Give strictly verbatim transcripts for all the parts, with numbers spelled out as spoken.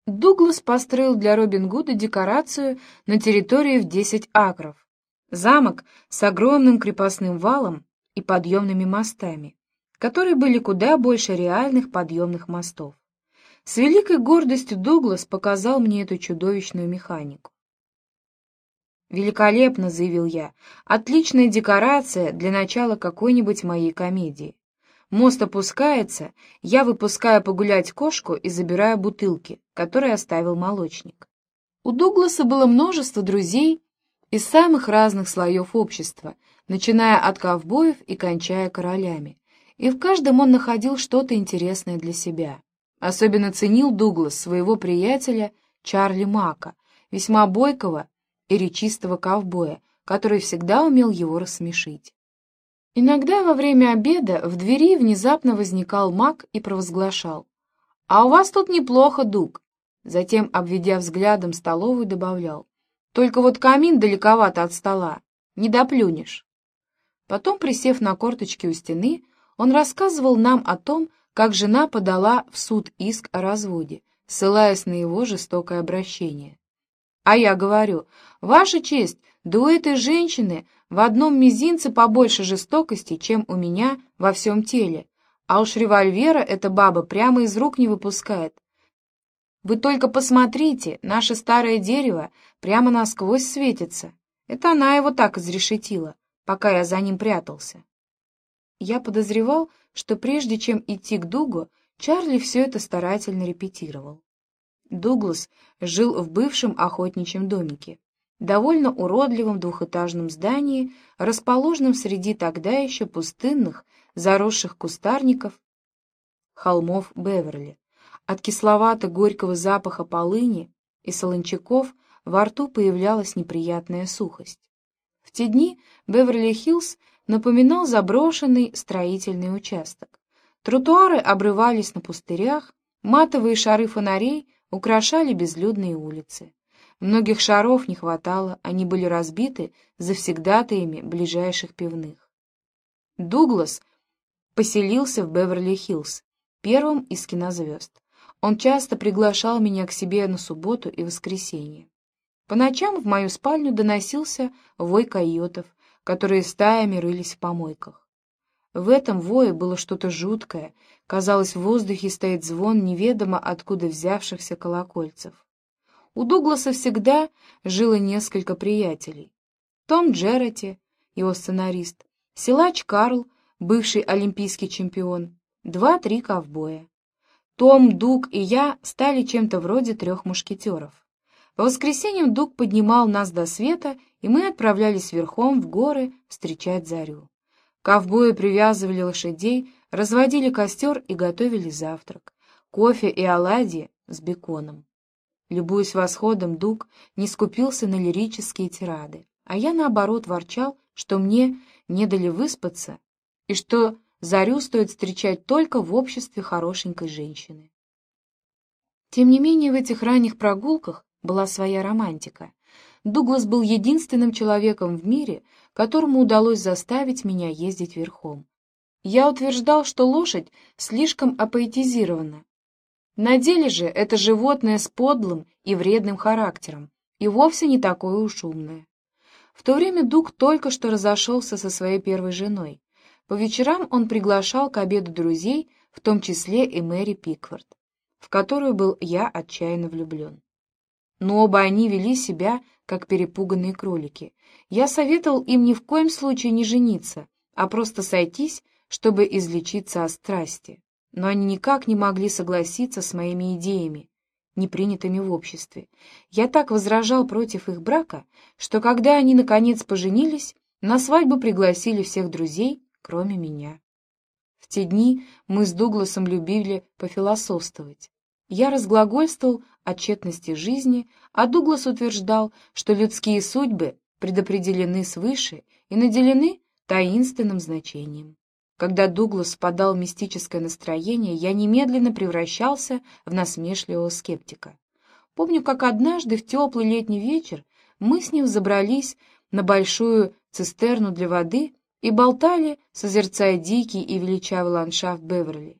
Дуглас построил для Робин Гуда декорацию на территории в десять акров. Замок с огромным крепостным валом и подъемными мостами, которые были куда больше реальных подъемных мостов. С великой гордостью Дуглас показал мне эту чудовищную механику. «Великолепно», — заявил я, — «отличная декорация для начала какой-нибудь моей комедии. Мост опускается, я выпускаю погулять кошку и забираю бутылки, которые оставил молочник». У Дугласа было множество друзей из самых разных слоев общества, начиная от ковбоев и кончая королями, и в каждом он находил что-то интересное для себя. Особенно ценил Дуглас своего приятеля Чарли Мака, весьма бойкого и речистого ковбоя, который всегда умел его рассмешить. Иногда во время обеда в двери внезапно возникал Мак и провозглашал: «А у вас тут неплохо, Дуг». Затем, обведя взглядом столовую, добавлял: «Только вот камин далековато от стола, не доплюнешь». Потом, присев на корточки у стены, он рассказывал нам о том, как жена подала в суд иск о разводе, ссылаясь на его жестокое обращение. А я говорю: «Ваша честь, да у этой женщины в одном мизинце побольше жестокости, чем у меня во всем теле, а уж револьвера эта баба прямо из рук не выпускает. Вы только посмотрите, наше старое дерево прямо насквозь светится. Это она его так изрешетила, пока я за ним прятался». Я подозревал, что прежде чем идти к Дугу, Чарли все это старательно репетировал. Дуглас жил в бывшем охотничьем домике, довольно уродливом двухэтажном здании, расположенном среди тогда еще пустынных, заросших кустарников холмов Беверли. От кисловато-горького запаха полыни и солончаков во рту появлялась неприятная сухость. В те дни Беверли-Хиллз напоминал заброшенный строительный участок. Тротуары обрывались на пустырях, матовые шары фонарей украшали безлюдные улицы. Многих шаров не хватало, они были разбиты завсегдатаями ближайших пивных. Дуглас поселился в Беверли-Хиллз, первым из кинозвезд. Он часто приглашал меня к себе на субботу и воскресенье. По ночам в мою спальню доносился вой койотов, которые стаями рылись в помойках. В этом вое было что-то жуткое, казалось, в воздухе стоит звон неведомо откуда взявшихся колокольцев. У Дугласа всегда жило несколько приятелей. Том Джерати, его сценарист, силач Карл, бывший олимпийский чемпион, два-три ковбоя. Том, Дуг и я стали чем-то вроде трех мушкетеров. По воскресеньям Дуг поднимал нас до света, и мы отправлялись верхом в горы встречать зарю. Ковбои привязывали лошадей, разводили костер и готовили завтрак, кофе и оладьи с беконом. Любуясь восходом, Дуг не скупился на лирические тирады, а я, наоборот, ворчал, что мне не дали выспаться и что зарю стоит встречать только в обществе хорошенькой женщины. Тем не менее, в этих ранних прогулках была своя романтика. Дуглас был единственным человеком в мире, которому удалось заставить меня ездить верхом. Я утверждал, что лошадь слишком апоэтизирована. На деле же это животное с подлым и вредным характером, и вовсе не такое уж умное. В то время Дуг только что разошелся со своей первой женой. По вечерам он приглашал к обеду друзей, в том числе и Мэри Пикфорд, в которую был я отчаянно влюблен. Но оба они вели себя, как перепуганные кролики. Я советовал им ни в коем случае не жениться, а просто сойтись, чтобы излечиться от страсти. Но они никак не могли согласиться с моими идеями, не принятыми в обществе. Я так возражал против их брака, что когда они наконец поженились, на свадьбу пригласили всех друзей, кроме меня. В те дни мы с Дугласом любили пофилософствовать. Я разглагольствовал о тщетности жизни, а Дуглас утверждал, что людские судьбы предопределены свыше и наделены таинственным значением. Когда Дуглас впадал в мистическое настроение, я немедленно превращался в насмешливого скептика. Помню, как однажды в теплый летний вечер мы с ним забрались на большую цистерну для воды и болтали, созерцая дикий и величавый ландшафт Беверли.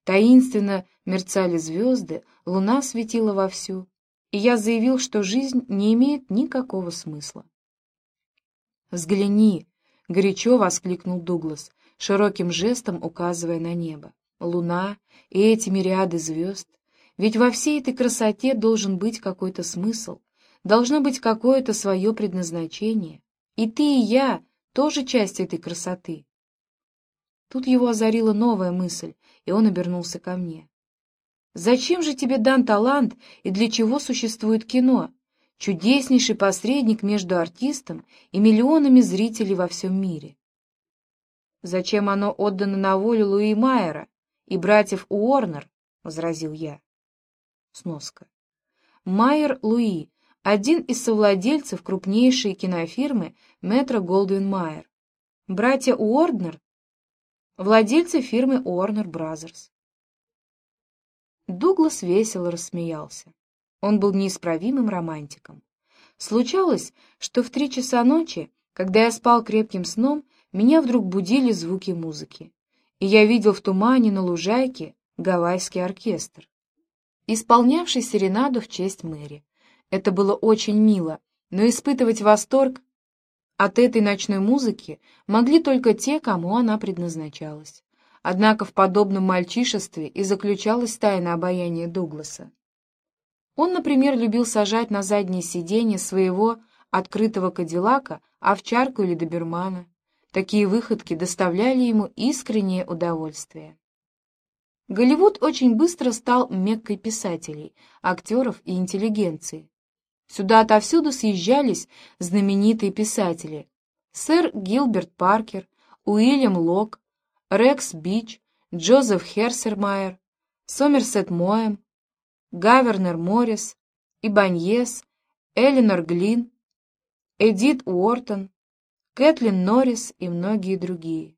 Таинственно мерцали звезды, луна светила вовсю, и я заявил, что жизнь не имеет никакого смысла. «Взгляни!» — горячо воскликнул Дуглас, широким жестом указывая на небо. «Луна и эти мириады звезд. Ведь во всей этой красоте должен быть какой-то смысл, должно быть какое-то свое предназначение. И ты, и я тоже часть этой красоты». Тут его озарила новая мысль, и он обернулся ко мне. «Зачем же тебе дан талант и для чего существует кино? Чудеснейший посредник между артистом и миллионами зрителей во всем мире. Зачем оно отдано на волю Луи Майера и братьев Уорнер?» — возразил я. Сноска. Майер Луи — один из совладельцев крупнейшей кинофирмы Метро-Голдвин-Майер. Братья Уорнер — владельцы фирмы Warner Brothers. Дуглас весело рассмеялся. Он был неисправимым романтиком. Случалось, что в три часа ночи, когда я спал крепким сном, меня вдруг будили звуки музыки, и я видел в тумане на лужайке гавайский оркестр, исполнявший серенаду в честь Мэри. Это было очень мило, но испытывать восторг от этой ночной музыки могли только те, кому она предназначалась. Однако в подобном мальчишестве и заключалась тайна обаяния Дугласа. Он, например, любил сажать на заднее сиденье своего открытого кадиллака овчарку или добермана. Такие выходки доставляли ему искреннее удовольствие. Голливуд очень быстро стал меккой писателей, актеров и интеллигенции. Сюда отовсюду съезжались знаменитые писатели: сэр Гилберт Паркер, Уильям Лок, Рекс Бич, Джозеф Херсермайер, Сомерсет Моэм, Гавернер Моррис, Ибаньес, Эленор Глин, Эдит Уортон, Кэтлин Норрис и многие другие.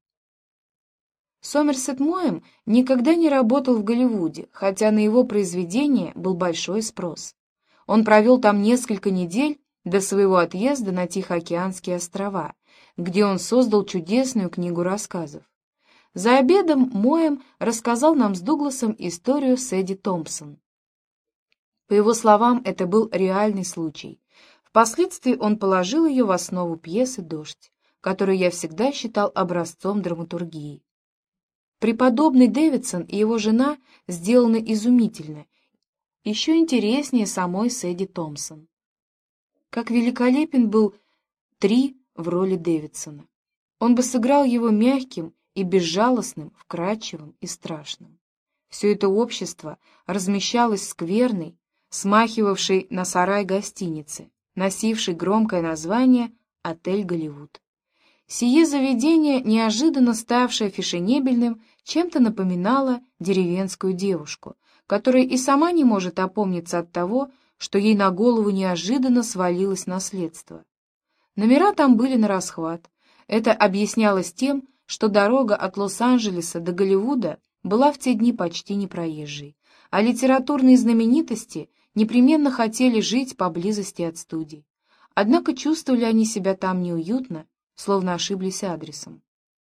Сомерсет Моэм никогда не работал в Голливуде, хотя на его произведения был большой спрос. Он провел там несколько недель до своего отъезда на Тихоокеанские острова, где он создал чудесную книгу рассказов. За обедом Моэм рассказал нам с Дугласом историю Сэдди Томпсон. По его словам, это был реальный случай. Впоследствии он положил ее в основу пьесы «Дождь», которую я всегда считал образцом драматургии. Преподобный Дэвидсон и его жена сделаны изумительно, еще интереснее самой Сэдди Томпсон. Как великолепен был Три в роли Дэвидсона. Он бы сыграл его мягким и безжалостным, вкрадчивым и страшным. Все это общество размещалось в скверной, смахивавшей на сарай гостиницы, носившей громкое название «Отель Голливуд». Сие заведение, неожиданно ставшее фешенебельным, чем-то напоминало деревенскую девушку, которая и сама не может опомниться от того, что ей на голову неожиданно свалилось наследство. Номера там были нарасхват. Это объяснялось тем, что дорога от Лос-Анджелеса до Голливуда была в те дни почти непроезжей, а литературные знаменитости непременно хотели жить поблизости от студий. Однако чувствовали они себя там неуютно, словно ошиблись адресом.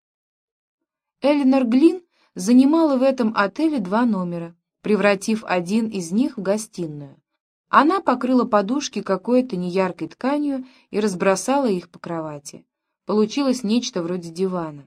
Эленор Глин занимала в этом отеле два номера, превратив один из них в гостиную. Она покрыла подушки какой-то неяркой тканью и разбросала их по кровати. Получилось нечто вроде дивана.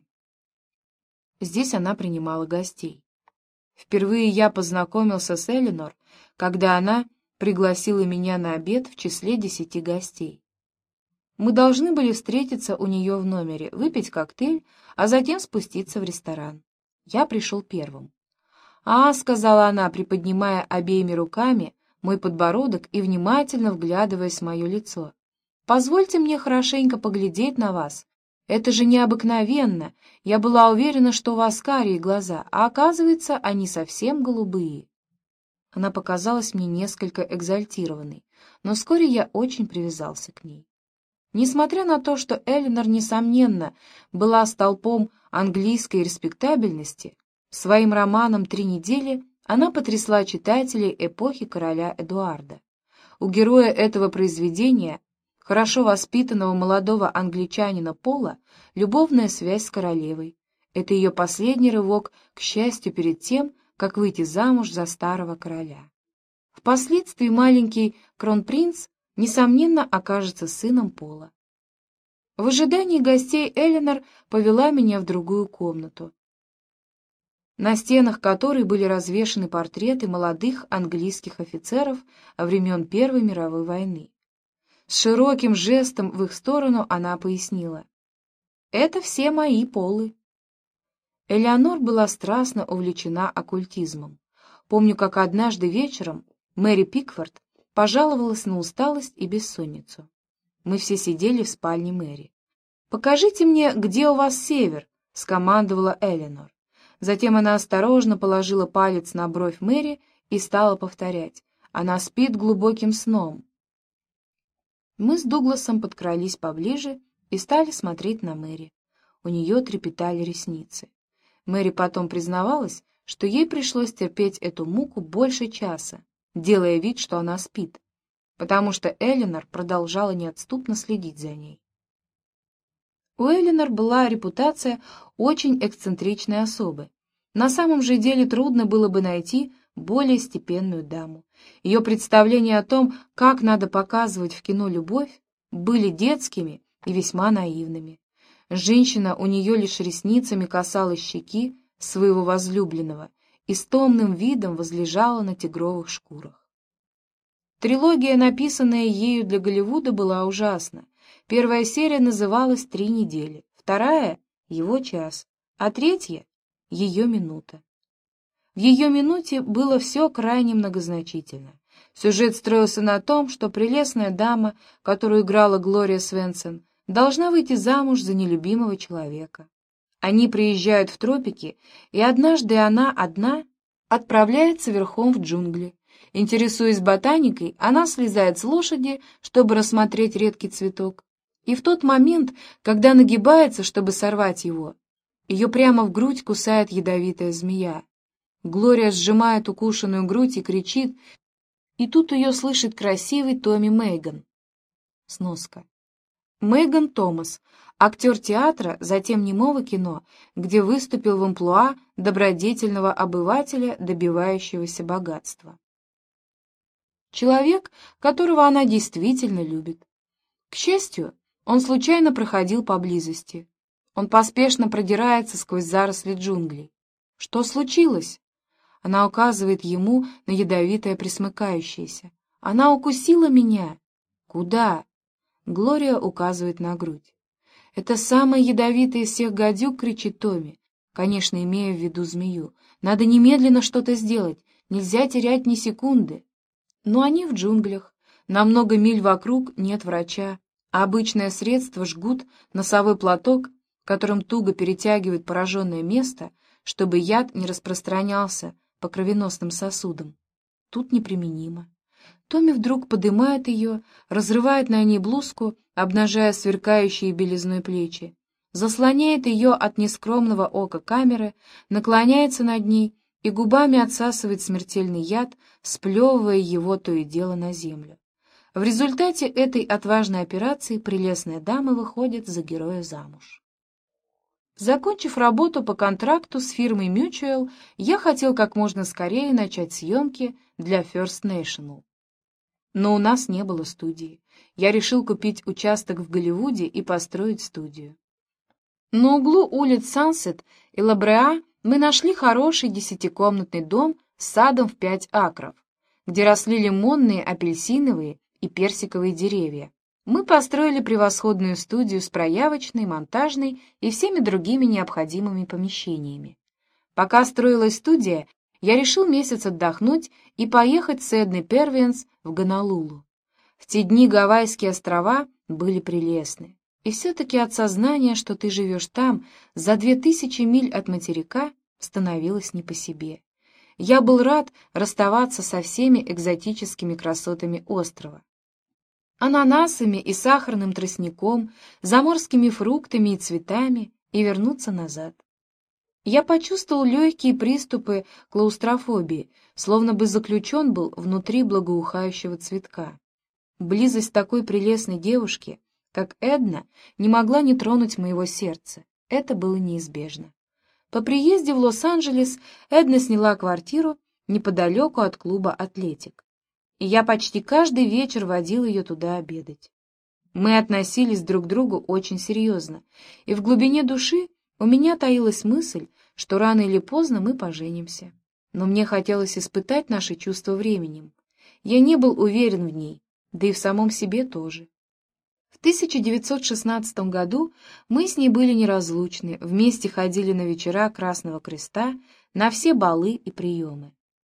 Здесь она принимала гостей. Впервые я познакомился с Эленор, когда она пригласила меня на обед в числе десяти гостей. Мы должны были встретиться у нее в номере, выпить коктейль, а затем спуститься в ресторан. Я пришел первым. «А», — сказала она, приподнимая обеими руками мой подбородок и внимательно вглядываясь в мое лицо, — «позвольте мне хорошенько поглядеть на вас. Это же необыкновенно. Я была уверена, что у вас карие глаза, а оказывается, они совсем голубые». Она показалась мне несколько экзальтированной, но вскоре я очень привязался к ней. Несмотря на то, что Эленор, несомненно, была столпом английской респектабельности, своим романом «Три недели» она потрясла читателей эпохи короля Эдуарда. У героя этого произведения, хорошо воспитанного молодого англичанина Пола, любовная связь с королевой. Это ее последний рывок к счастью перед тем, как выйти замуж за старого короля. Впоследствии маленький кронпринц, несомненно, окажется сыном Пола. В ожидании гостей Эленор повела меня в другую комнату, на стенах которой были развешаны портреты молодых английских офицеров времен Первой мировой войны. С широким жестом в их сторону она пояснила: «Это все мои Полы». Элеонор была страстно увлечена оккультизмом. Помню, как однажды вечером Мэри Пикфорд пожаловалась на усталость и бессонницу. Мы все сидели в спальне Мэри. «Покажите мне, где у вас север», — скомандовала Эленор. Затем она осторожно положила палец на бровь Мэри и стала повторять: «Она спит глубоким сном». Мы с Дугласом подкрались поближе и стали смотреть на Мэри. У нее трепетали ресницы. Мэри потом признавалась, что ей пришлось терпеть эту муку больше часа, делая вид, что она спит, потому что Эленор продолжала неотступно следить за ней. У Эленор была репутация очень эксцентричной особы. На самом же деле трудно было бы найти более степенную даму. Ее представления о том, как надо показывать в кино любовь, были детскими и весьма наивными. Женщина у нее лишь ресницами касалась щеки своего возлюбленного и с томным видом возлежала на тигровых шкурах. Трилогия, написанная ею для Голливуда, была ужасна. Первая серия называлась «Три недели», вторая — «Его час», а третья — «Ее минута». В «Ее минуте» было все крайне многозначительно. Сюжет строился на том, что прелестная дама, которую играла Глория Свенсон, должна выйти замуж за нелюбимого человека. Они приезжают в тропики, и однажды она одна отправляется верхом в джунгли. Интересуясь ботаникой, она слезает с лошади, чтобы рассмотреть редкий цветок. И в тот момент, когда нагибается, чтобы сорвать его, ее прямо в грудь кусает ядовитая змея. Глория сжимает укушенную грудь и кричит, и тут ее слышит красивый Томми Мейган. Сноска. Мейган Томас, актер театра, затем немого кино, где выступил в амплуа добродетельного обывателя, добивающегося богатства. Человек, которого она действительно любит. К счастью, он случайно проходил поблизости. Он поспешно продирается сквозь заросли джунглей. Что случилось? Она указывает ему на ядовитое пресмыкающееся. Она укусила меня. Куда? Глория указывает на грудь. «Это самая ядовитая из всех гадюк», — кричит Томми, конечно, имея в виду змею. «Надо немедленно что-то сделать, нельзя терять ни секунды». Но они в джунглях, на много миль вокруг нет врача, а обычное средство — жгут, носовой платок, которым туго перетягивают пораженное место, чтобы яд не распространялся по кровеносным сосудам. Тут неприменимо. Томми вдруг подымает ее, разрывает на ней блузку, обнажая сверкающие белизной плечи, заслоняет ее от нескромного ока камеры, наклоняется над ней и губами отсасывает смертельный яд, сплевывая его то и дело на землю. В результате этой отважной операции прелестная дама выходит за героя замуж. Закончив работу по контракту с фирмой Mutual, я хотел как можно скорее начать съемки для First National. Но у нас не было студии. Я решил купить участок в Голливуде и построить студию. На углу улиц Сансет и Лабреа мы нашли хороший десятикомнатный дом с садом в пять акров, где росли лимонные, апельсиновые и персиковые деревья. Мы построили превосходную студию с проявочной, монтажной и всеми другими необходимыми помещениями. Пока строилась студия, я решил месяц отдохнуть и поехать с Эдной Первенс в Гонолулу. В те дни Гавайские острова были прелестны, и все-таки от сознания, что ты живешь там, за две тысячи миль от материка, становилось не по себе. Я был рад расставаться со всеми экзотическими красотами острова. Ананасами и сахарным тростником, заморскими фруктами и цветами, и вернуться назад. Я почувствовал легкие приступы клаустрофобии, словно бы заключен был внутри благоухающего цветка. Близость такой прелестной девушки, как Эдна, не могла не тронуть моего сердца. Это было неизбежно. По приезде в Лос-Анджелес Эдна сняла квартиру неподалеку от клуба «Атлетик», и я почти каждый вечер водил ее туда обедать. Мы относились друг к другу очень серьезно, и в глубине души у меня таилась мысль, что рано или поздно мы поженимся. Но мне хотелось испытать наши чувства временем. Я не был уверен в ней, да и в самом себе тоже. В тысяча девятьсот шестнадцатом году мы с ней были неразлучны, вместе ходили на вечера Красного Креста, на все балы и приемы.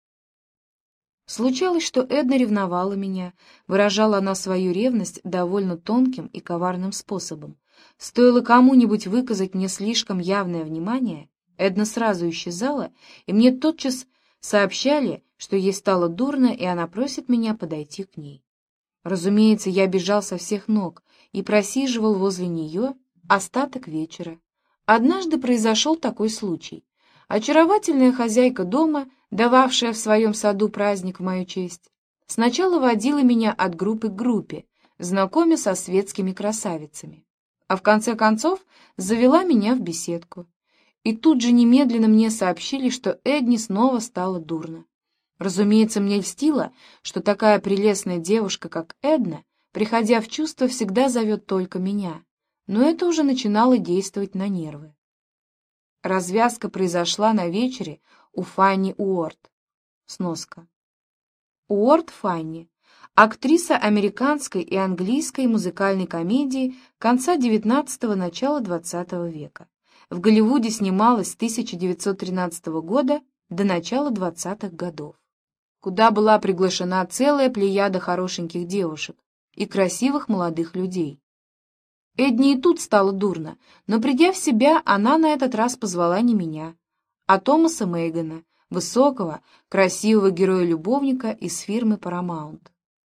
Случалось, что Эдна ревновала меня, выражала она свою ревность довольно тонким и коварным способом. Стоило кому-нибудь выказать мне слишком явное внимание, Эдна сразу исчезала, и мне тотчас сообщали, что ей стало дурно, и она просит меня подойти к ней. Разумеется, я бежал со всех ног и просиживал возле нее остаток вечера. Однажды произошел такой случай. Очаровательная хозяйка дома, дававшая в своем саду праздник в мою честь, сначала водила меня от группы к группе, знакомя со светскими красавицами, а в конце концов завела меня в беседку. И тут же немедленно мне сообщили, что Эдне снова стало дурно. Разумеется, мне льстило, что такая прелестная девушка, как Эдна, приходя в чувство, всегда зовет только меня, но это уже начинало действовать на нервы. Развязка произошла на вечере у Фанни Уорд. Сноска. Уорд Фанни, актриса американской и английской музыкальной комедии конца девятнадцатого — начала двадцатого века. В Голливуде снималась с тысяча девятьсот тринадцатого года до начала двадцатых годов, куда была приглашена целая плеяда хорошеньких девушек и красивых молодых людей. Эдне и тут стало дурно, но, придя в себя, она на этот раз позвала не меня, а Томаса Мейгана, высокого, красивого героя-любовника из фирмы Paramount.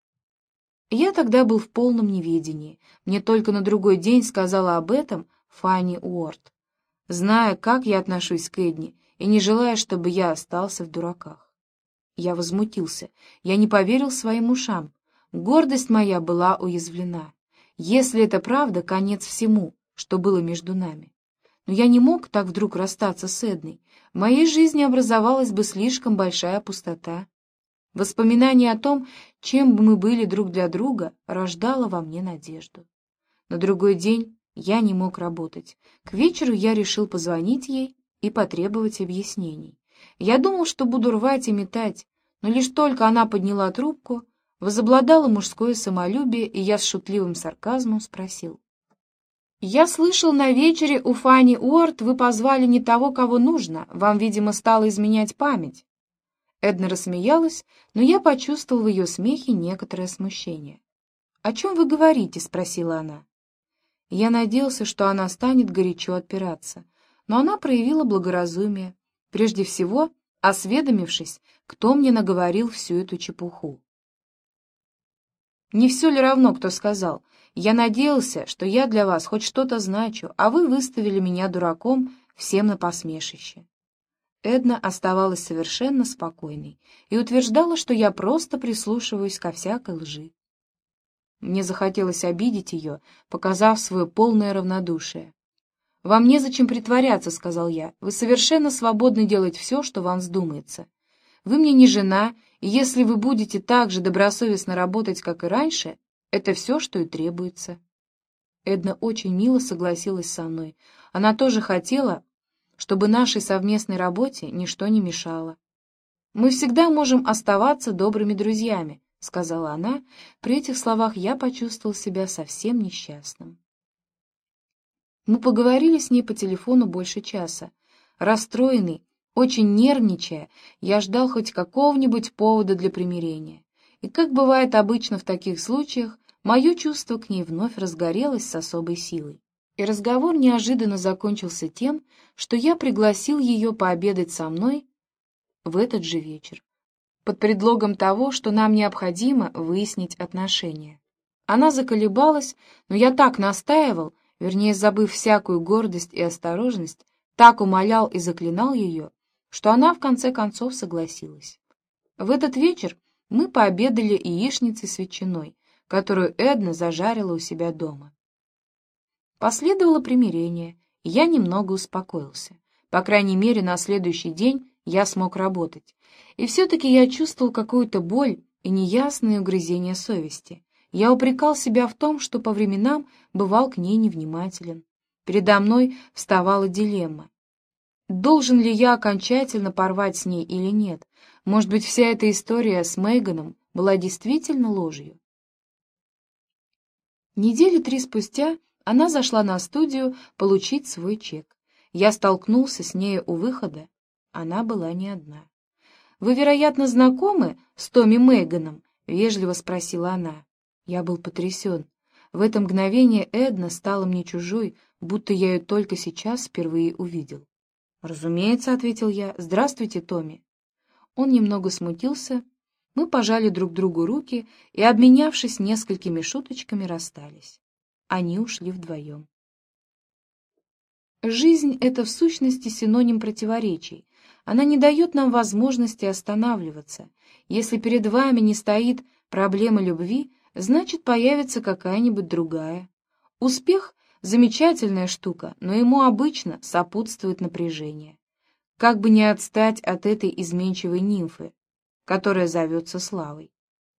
Я тогда был в полном неведении, мне только на другой день сказала об этом Фанни Уорд, зная, как я отношусь к Эдне, и не желая, чтобы я остался в дураках. Я возмутился, я не поверил своим ушам, гордость моя была уязвлена. Если это правда, конец всему, что было между нами. Но я не мог так вдруг расстаться с Эдной. В моей жизни образовалась бы слишком большая пустота. Воспоминание о том, чем бы мы были друг для друга, рождало во мне надежду. На другой день я не мог работать. К вечеру я решил позвонить ей и потребовать объяснений. Я думал, что буду рвать и метать, но лишь только она подняла трубку, возобладало мужское самолюбие, и я с шутливым сарказмом спросил: «Я слышал, на вечере у Фанни Уорд вы позвали не того, кого нужно. Вам, видимо, стало изменять память». Эдна рассмеялась, но я почувствовал в ее смехе некоторое смущение. «О чем вы говорите?» — спросила она. Я надеялся, что она станет горячо отпираться, но она проявила благоразумие, прежде всего осведомившись, кто мне наговорил всю эту чепуху. «Не все ли равно, кто сказал? Я надеялся, что я для вас хоть что-то значу, а вы выставили меня дураком всем на посмешище». Эдна оставалась совершенно спокойной и утверждала, что я просто прислушиваюсь ко всякой лжи. Мне захотелось обидеть ее, показав свое полное равнодушие. «Вам незачем притворяться», — сказал я. «Вы совершенно свободны делать все, что вам вздумается. Вы мне не жена, и если вы будете так же добросовестно работать, как и раньше, это все, что и требуется». Эдна очень мило согласилась со мной. Она тоже хотела, чтобы нашей совместной работе ничто не мешало. «Мы всегда можем оставаться добрыми друзьями», — сказала она. При этих словах я почувствовал себя совсем несчастным. Мы поговорили с ней по телефону больше часа. Расстроенный, очень нервничая, я ждал хоть какого-нибудь повода для примирения. И, как бывает обычно в таких случаях, мое чувство к ней вновь разгорелось с особой силой. И разговор неожиданно закончился тем, что я пригласил ее пообедать со мной в этот же вечер, под предлогом того, что нам необходимо выяснить отношения. Она заколебалась, но я так настаивал, вернее, забыв всякую гордость и осторожность, так умолял и заклинал ее, что она в конце концов согласилась. В этот вечер мы пообедали яичницей с ветчиной, которую Эдна зажарила у себя дома. Последовало примирение, и я немного успокоился. По крайней мере, на следующий день я смог работать. И все-таки я чувствовал какую-то боль и неясное угрызение совести. Я упрекал себя в том, что по временам бывал к ней невнимателен. Передо мной вставала дилемма. Должен ли я окончательно порвать с ней или нет? Может быть, вся эта история с Мейганом была действительно ложью? Недели три спустя она зашла на студию получить свой чек. Я столкнулся с нею у выхода. Она была не одна. «Вы, вероятно, знакомы с Томми Мейганом?» — вежливо спросила она. Я был потрясен. В это мгновение Эдна стала мне чужой, будто я ее только сейчас впервые увидел. «Разумеется», — ответил я. «Здравствуйте, Томми». Он немного смутился. Мы пожали друг другу руки и, обменявшись несколькими шуточками, расстались. Они ушли вдвоем. Жизнь — это в сущности синоним противоречий. Она не дает нам возможности останавливаться. Если перед вами не стоит проблема любви, значит, появится какая-нибудь другая. Успех — замечательная штука, но ему обычно сопутствует напряжение. Как бы не отстать от этой изменчивой нимфы, которая зовется славой.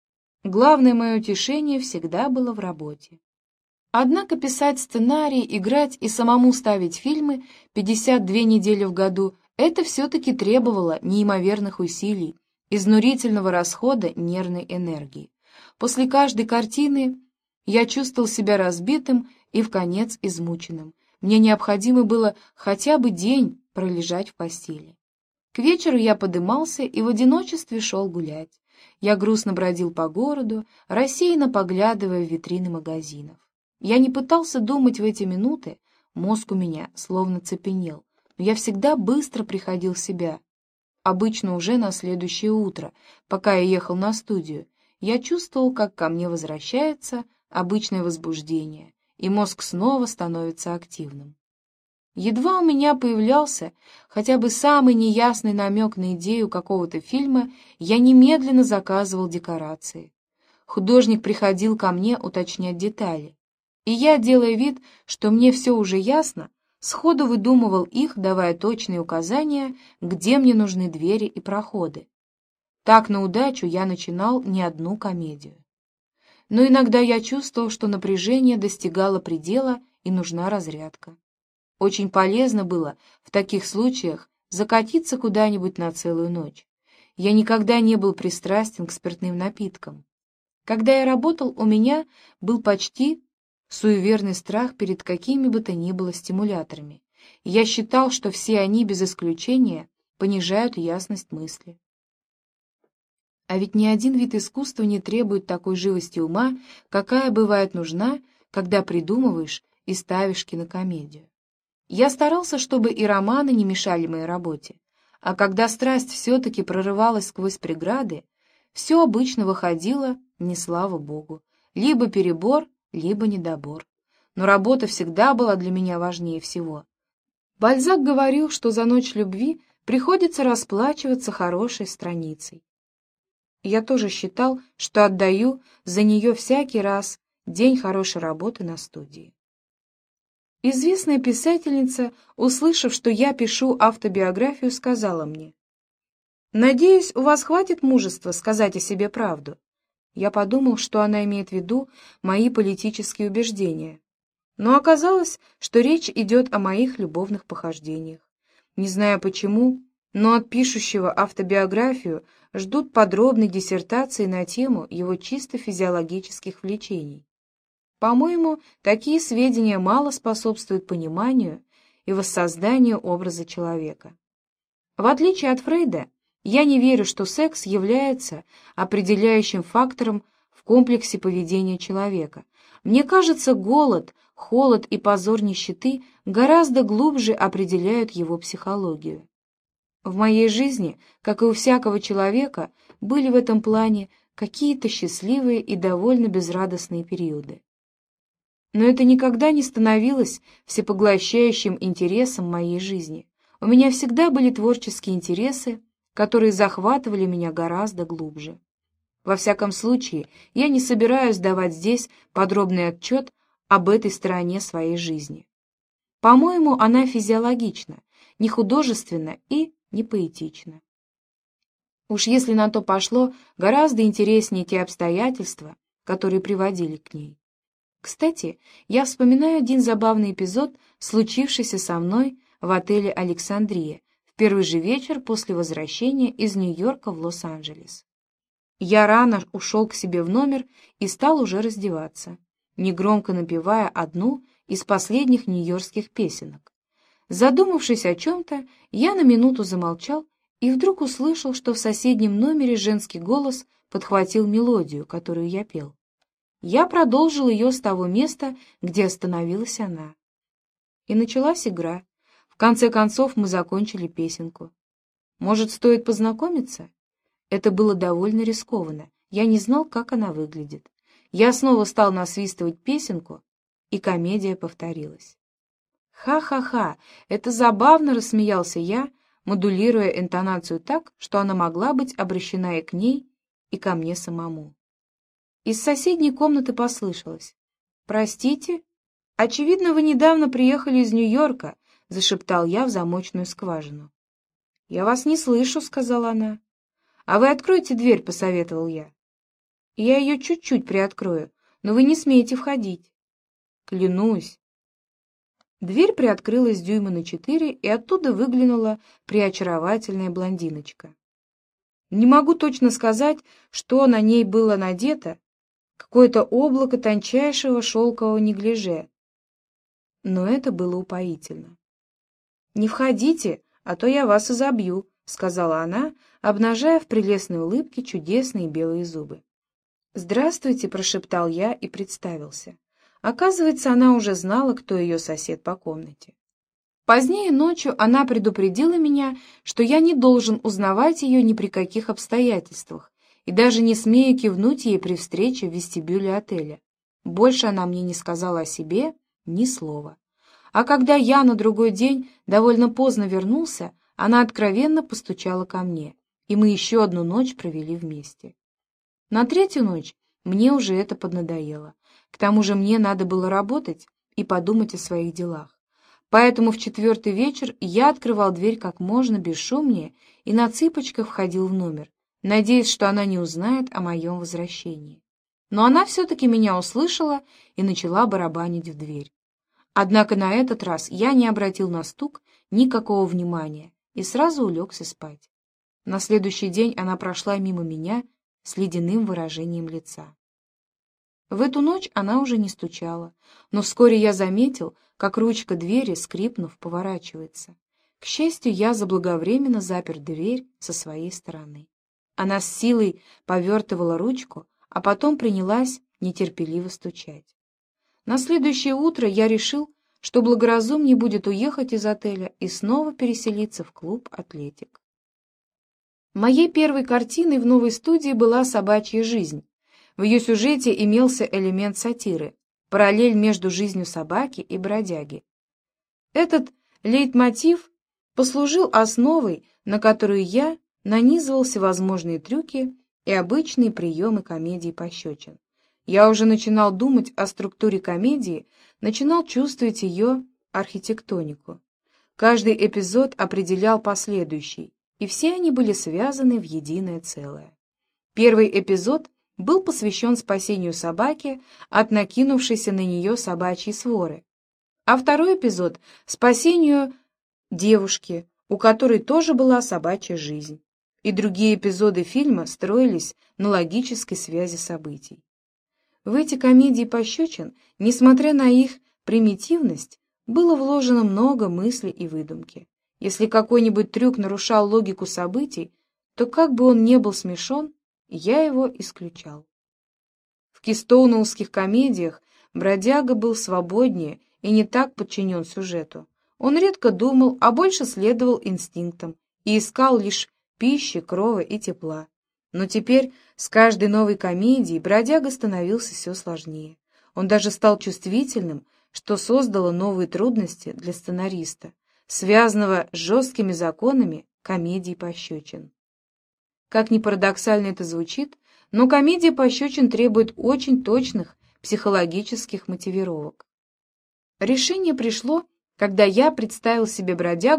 Главное мое утешение всегда было в работе. Однако писать сценарий, играть и самому ставить фильмы пятьдесят две недели в году — это все-таки требовало неимоверных усилий, изнурительного расхода нервной энергии. После каждой картины я чувствовал себя разбитым и вконец измученным. Мне необходимо было хотя бы день пролежать в постели. К вечеру я подымался и в одиночестве шел гулять. Я грустно бродил по городу, рассеянно поглядывая в витрины магазинов. Я не пытался думать в эти минуты, мозг у меня словно цепенел, но я всегда быстро приходил в себя. Обычно уже на следующее утро, пока я ехал на студию, я чувствовал, как ко мне возвращается обычное возбуждение, и мозг снова становится активным. Едва у меня появлялся хотя бы самый неясный намек на идею какого-то фильма, я немедленно заказывал декорации. Художник приходил ко мне уточнять детали, и я, делая вид, что мне все уже ясно, сходу выдумывал их, давая точные указания, где мне нужны двери и проходы. Так на удачу я начинал не одну комедию. Но иногда я чувствовал, что напряжение достигало предела и нужна разрядка. Очень полезно было в таких случаях закатиться куда-нибудь на целую ночь. Я никогда не был пристрастен к спиртным напиткам. Когда я работал, у меня был почти суеверный страх перед какими бы то ни было стимуляторами. Я считал, что все они, без исключения, понижают ясность мысли. А ведь ни один вид искусства не требует такой живости ума, какая бывает нужна, когда придумываешь и ставишь кинокомедию. Я старался, чтобы и романы не мешали моей работе, а когда страсть все-таки прорывалась сквозь преграды, все обычно выходило, не слава богу, либо перебор, либо недобор. Но работа всегда была для меня важнее всего. Бальзак говорил, что за ночь любви приходится расплачиваться хорошей страницей. Я тоже считал, что отдаю за нее всякий раз день хорошей работы на студии. Известная писательница, услышав, что я пишу автобиографию, сказала мне: «Надеюсь, у вас хватит мужества сказать о себе правду». Я подумал, что она имеет в виду мои политические убеждения. Но оказалось, что речь идет о моих любовных похождениях. Не знаю почему, но от пишущего автобиографию ждут подробной диссертации на тему его чисто физиологических влечений. По-моему, такие сведения мало способствуют пониманию и воссозданию образа человека. В отличие от Фрейда, я не верю, что секс является определяющим фактором в комплексе поведения человека. Мне кажется, голод, холод и позор нищеты гораздо глубже определяют его психологию. В моей жизни, как и у всякого человека, были в этом плане какие-то счастливые и довольно безрадостные периоды. Но это никогда не становилось всепоглощающим интересом моей жизни. У меня всегда были творческие интересы, которые захватывали меня гораздо глубже. Во всяком случае, я не собираюсь давать здесь подробный отчет об этой стороне своей жизни. По-моему, она физиологична. не художественно и не поэтично. Уж если на то пошло, гораздо интереснее те обстоятельства, которые приводили к ней. Кстати, я вспоминаю один забавный эпизод, случившийся со мной в отеле «Александрия» в первый же вечер после возвращения из Нью-Йорка в Лос-Анджелес. Я рано ушел к себе в номер и стал уже раздеваться, негромко напевая одну из последних нью-йоркских песенок. Задумавшись о чем-то, я на минуту замолчал и вдруг услышал, что в соседнем номере женский голос подхватил мелодию, которую я пел. Я продолжил ее с того места, где остановилась она. И началась игра. В конце концов мы закончили песенку. Может, стоит познакомиться? Это было довольно рискованно. Я не знал, как она выглядит. Я снова стал насвистывать песенку, и комедия повторилась. «Ха-ха-ха! Это забавно!» — рассмеялся я, модулируя интонацию так, что она могла быть обращена и к ней, и ко мне самому. Из соседней комнаты послышалось: «Простите? Очевидно, вы недавно приехали из Нью-Йорка», — зашептал я в замочную скважину. «Я вас не слышу», — сказала она. «А вы откройте дверь», — посоветовал я. «Я ее чуть-чуть приоткрою, но вы не смеете входить». «Клянусь». Дверь приоткрылась дюйма на четыре, и оттуда выглянула приочаровательная блондиночка. Не могу точно сказать, что на ней было надето, какое-то облако тончайшего шелкового неглиже, но это было упоительно. «Не входите, а то я вас изобью», — сказала она, обнажая в прелестной улыбке чудесные белые зубы. «Здравствуйте», — прошептал я и представился. Оказывается, она уже знала, кто ее сосед по комнате. Позднее ночью она предупредила меня, что я не должен узнавать ее ни при каких обстоятельствах, и даже не смею кивнуть ей при встрече в вестибюле отеля. Больше она мне не сказала о себе ни слова. А когда я на другой день довольно поздно вернулся, она откровенно постучала ко мне, и мы еще одну ночь провели вместе. На третью ночь мне уже это поднадоело. К тому же мне надо было работать и подумать о своих делах. Поэтому в четвертый вечер я открывал дверь как можно бесшумнее и на цыпочках входил в номер, надеясь, что она не узнает о моем возвращении. Но она все-таки меня услышала и начала барабанить в дверь. Однако на этот раз я не обратил на стук никакого внимания и сразу улегся спать. На следующий день она прошла мимо меня с ледяным выражением лица. В эту ночь она уже не стучала, но вскоре я заметил, как ручка двери, скрипнув, поворачивается. К счастью, я заблаговременно запер дверь со своей стороны. Она с силой повертывала ручку, а потом принялась нетерпеливо стучать. На следующее утро я решил, что благоразумнее будет уехать из отеля и снова переселиться в клуб «Атлетик». Моей первой картиной в новой студии была «Собачья жизнь». В ее сюжете имелся элемент сатиры, параллель между жизнью собаки и бродяги. Этот лейтмотив послужил основой, на которую я нанизывал всевозможные трюки и обычные приемы комедии пощечин. Я уже начинал думать о структуре комедии, начинал чувствовать ее архитектонику. Каждый эпизод определял последующий, и все они были связаны в единое целое. Первый эпизод был посвящен спасению собаки от накинувшейся на нее собачьей своры, а второй эпизод — спасению девушки, у которой тоже была собачья жизнь. И другие эпизоды фильма строились на логической связи событий. В эти комедии пощечин, несмотря на их примитивность, было вложено много мысли и выдумки. Если какой-нибудь трюк нарушал логику событий, то как бы он ни был смешон, я его исключал. В кистоуновских комедиях бродяга был свободнее и не так подчинен сюжету. Он редко думал, а больше следовал инстинктам и искал лишь пищи, крова и тепла. Но теперь с каждой новой комедией бродяга становился все сложнее. Он даже стал чувствительным, что создало новые трудности для сценариста, связанного с жесткими законами комедий пощечин. Как ни парадоксально это звучит, но комедия пощечин требует очень точных психологических мотивировок. Решение пришло, когда я представил себе бродягу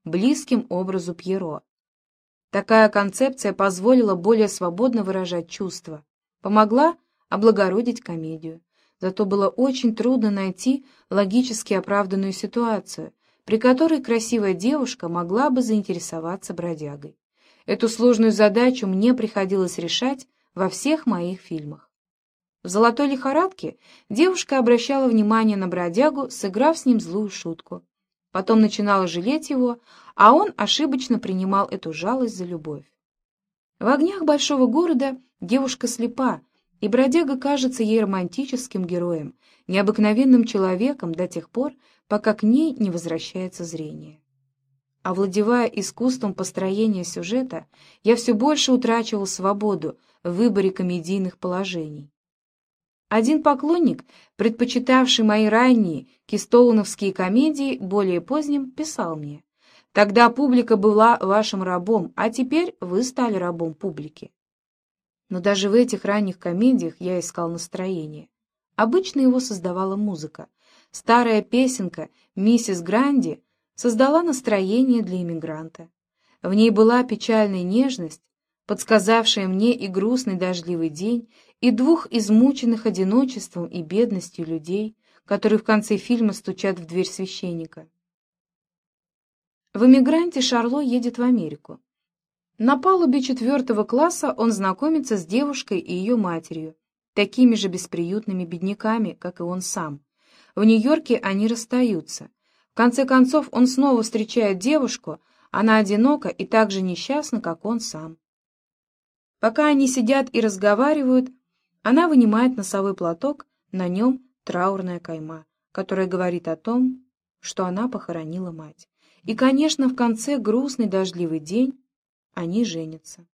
близким образу Пьеро. Такая концепция позволила более свободно выражать чувства, помогла облагородить комедию. Зато было очень трудно найти логически оправданную ситуацию, при которой красивая девушка могла бы заинтересоваться бродягой. Эту сложную задачу мне приходилось решать во всех моих фильмах. В «Золотой лихорадке» девушка обращала внимание на бродягу, сыграв с ним злую шутку. Потом начинала жалеть его, а он ошибочно принимал эту жалость за любовь. В «Огнях большого города» девушка слепа, и бродяга кажется ей романтическим героем, необыкновенным человеком до тех пор, пока к ней не возвращается зрение. Овладевая искусством построения сюжета, я все больше утрачивал свободу в выборе комедийных положений. Один поклонник, предпочитавший мои ранние кистоуновские комедии более поздним, писал мне: «Тогда публика была вашим рабом, а теперь вы стали рабом публики». Но даже в этих ранних комедиях я искал настроение. Обычно его создавала музыка. Старая песенка «Миссис Гранди» создала настроение для эмигранта. В ней была печальная нежность, подсказавшая мне и грустный дождливый день, и двух измученных одиночеством и бедностью людей, которые в конце фильма стучат в дверь священника. В «Эмигранте» Шарло едет в Америку. На палубе четвертого класса он знакомится с девушкой и ее матерью, такими же бесприютными бедняками, как и он сам. В Нью-Йорке они расстаются. В конце концов он снова встречает девушку, она одинока и так же несчастна, как он сам. Пока они сидят и разговаривают, она вынимает носовой платок, на нем траурная кайма, которая говорит о том, что она похоронила мать. И, конечно, в конце грустный дождливый день они женятся.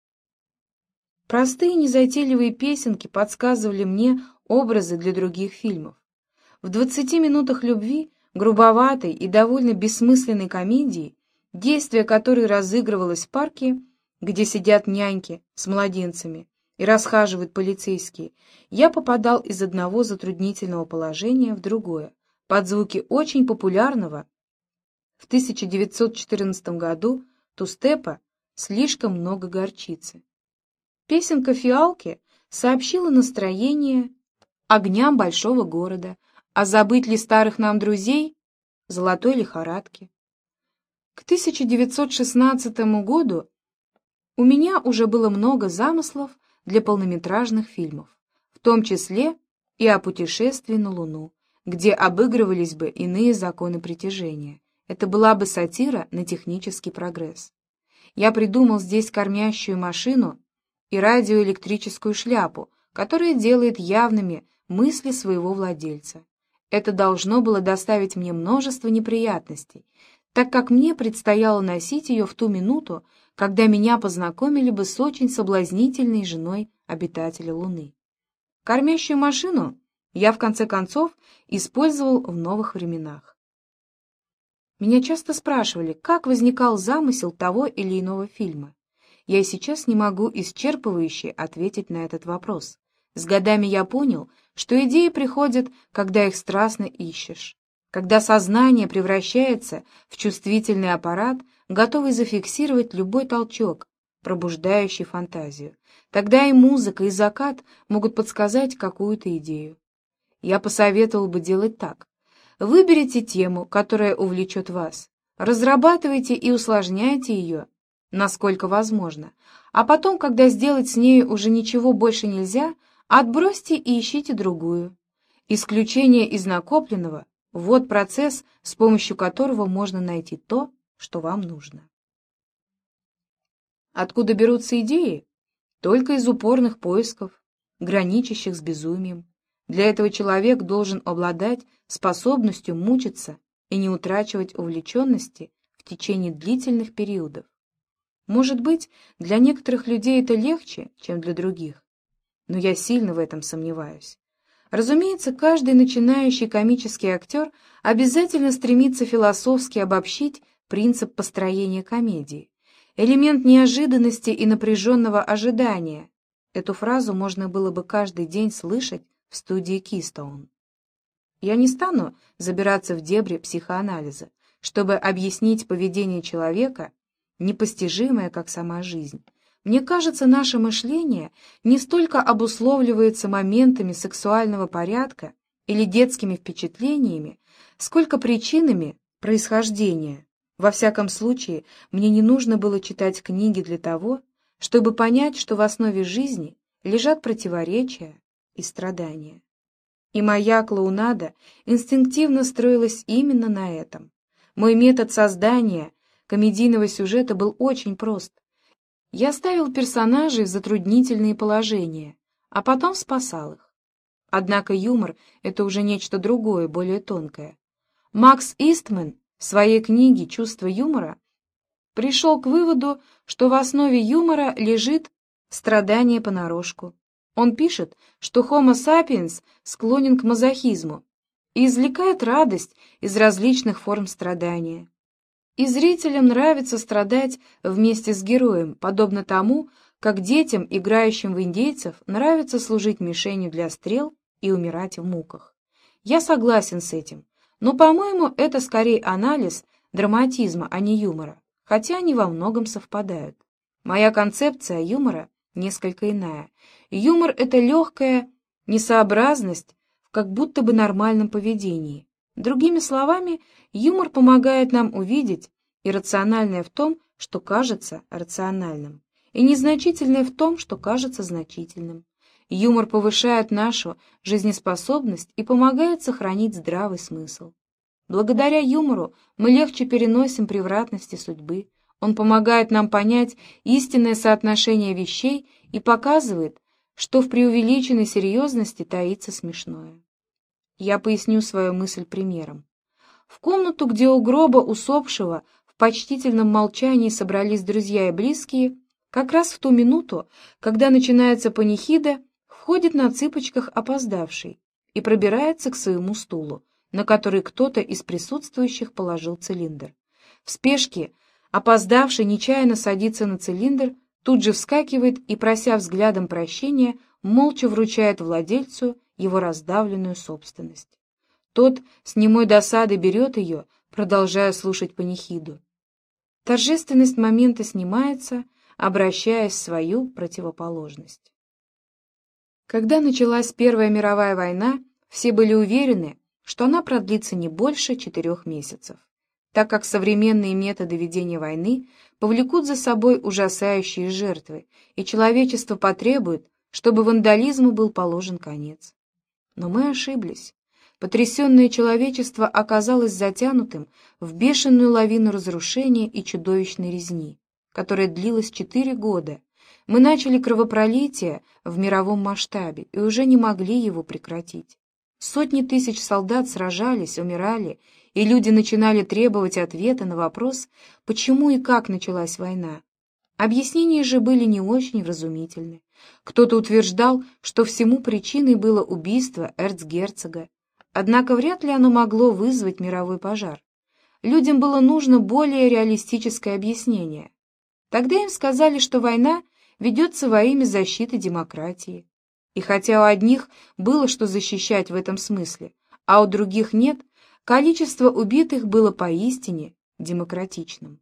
Простые незатейливые песенки подсказывали мне образы для других фильмов. В «Двадцати минутах любви», грубоватой и довольно бессмысленной комедии, действие которой разыгрывалось в парке, где сидят няньки с младенцами и расхаживают полицейские, я попадал из одного затруднительного положения в другое, под звуки очень популярного в тысяча девятьсот четырнадцатом году тустепа «Слишком много горчицы». Песенка «Фиалки» сообщила настроение огням большого города, а забыть ли старых нам друзей — золотой лихорадки. К тысяча девятьсот шестнадцатому году у меня уже было много замыслов для полнометражных фильмов, в том числе и о путешествии на Луну, где обыгрывались бы иные законы притяжения. Это была бы сатира на технический прогресс. Я придумал здесь кормящую машину и радиоэлектрическую шляпу, которая делает явными мысли своего владельца. Это должно было доставить мне множество неприятностей, так как мне предстояло носить ее в ту минуту, когда меня познакомили бы с очень соблазнительной женой обитателя Луны. Кормящую машину я, в конце концов, использовал в новых временах. Меня часто спрашивали, как возникал замысел того или иного фильма. Я и сейчас не могу исчерпывающе ответить на этот вопрос. С годами я понял, что идеи приходят, когда их страстно ищешь, когда сознание превращается в чувствительный аппарат, готовый зафиксировать любой толчок, пробуждающий фантазию. Тогда и музыка, и закат могут подсказать какую-то идею. Я посоветовал бы делать так. Выберите тему, которая увлечет вас, разрабатывайте и усложняйте ее, насколько возможно, а потом, когда сделать с нею уже ничего больше нельзя, отбросьте и ищите другую. Исключение из накопленного — вот процесс, с помощью которого можно найти то, что вам нужно. Откуда берутся идеи? Только из упорных поисков, граничащих с безумием. Для этого человек должен обладать способностью мучиться и не утрачивать увлеченности в течение длительных периодов. Может быть, для некоторых людей это легче, чем для других, но я сильно в этом сомневаюсь. Разумеется, каждый начинающий комический актер обязательно стремится философски обобщить принцип построения комедии, элемент неожиданности и напряженного ожидания. Эту фразу можно было бы каждый день слышать в студии Кистоун. Я не стану забираться в дебри психоанализа. чтобы объяснить поведение человека, непостижимое, как сама жизнь. Мне кажется, наше мышление не столько обусловливается моментами сексуального порядка или детскими впечатлениями, сколько причинами происхождения. Во всяком случае, мне не нужно было читать книги для того, чтобы понять, что в основе жизни лежат противоречия и страдания. И моя клоунада инстинктивно строилась именно на этом. Мой метод создания комедийного сюжета был очень прост. Я ставил персонажей в затруднительные положения, а потом спасал их. Однако юмор — это уже нечто другое, более тонкое. Макс Истман в своей книге «Чувство юмора» пришел к выводу, что в основе юмора лежит страдание понарошку. Он пишет, что Homo sapiens склонен к мазохизму и извлекает радость из различных форм страдания. И зрителям нравится страдать вместе с героем, подобно тому, как детям, играющим в индейцев, нравится служить мишенью для стрел и умирать в муках. Я согласен с этим, но, по-моему, это скорее анализ драматизма, а не юмора, хотя они во многом совпадают. Моя концепция юмора несколько иная. Юмор — это легкая несообразность в как будто бы нормальном поведении. Другими словами, юмор помогает нам увидеть иррациональное в том, что кажется рациональным, и незначительное в том, что кажется значительным. Юмор повышает нашу жизнеспособность и помогает сохранить здравый смысл. Благодаря юмору мы легче переносим превратности судьбы. Он помогает нам понять истинное соотношение вещей и показывает, что в преувеличенной серьезности таится смешное. Я поясню свою мысль примером. В комнату, где у гроба усопшего в почтительном молчании собрались друзья и близкие, как раз в ту минуту, когда начинается панихида, входит на цыпочках опоздавший и пробирается к своему стулу, на который кто-то из присутствующих положил цилиндр. В спешке опоздавший нечаянно садится на цилиндр, тут же вскакивает и, прося взглядом прощения, молча вручает владельцу его раздавленную собственность. Тот с немой досады берет ее, продолжая слушать панихиду. Торжественность момента снимается, обращаясь в свою противоположность. Когда началась Первая мировая война, все были уверены, что она продлится не больше четырех месяцев, так как современные методы ведения войны повлекут за собой ужасающие жертвы, и человечество потребует, чтобы вандализму был положен конец. Но мы ошиблись. Потрясенное человечество оказалось затянутым в бешеную лавину разрушения и чудовищной резни, которая длилась четыре года. Мы начали кровопролитие в мировом масштабе и уже не могли его прекратить. Сотни тысяч солдат сражались, умирали, и люди начинали требовать ответа на вопрос, почему и как началась война. Объяснения же были не очень вразумительны. Кто-то утверждал, что всему причиной было убийство эрцгерцога, однако вряд ли оно могло вызвать мировой пожар. Людям было нужно более реалистическое объяснение. Тогда им сказали, что война ведется во имя защиты демократии. И хотя у одних было что защищать в этом смысле, а у других нет, количество убитых было поистине демократичным.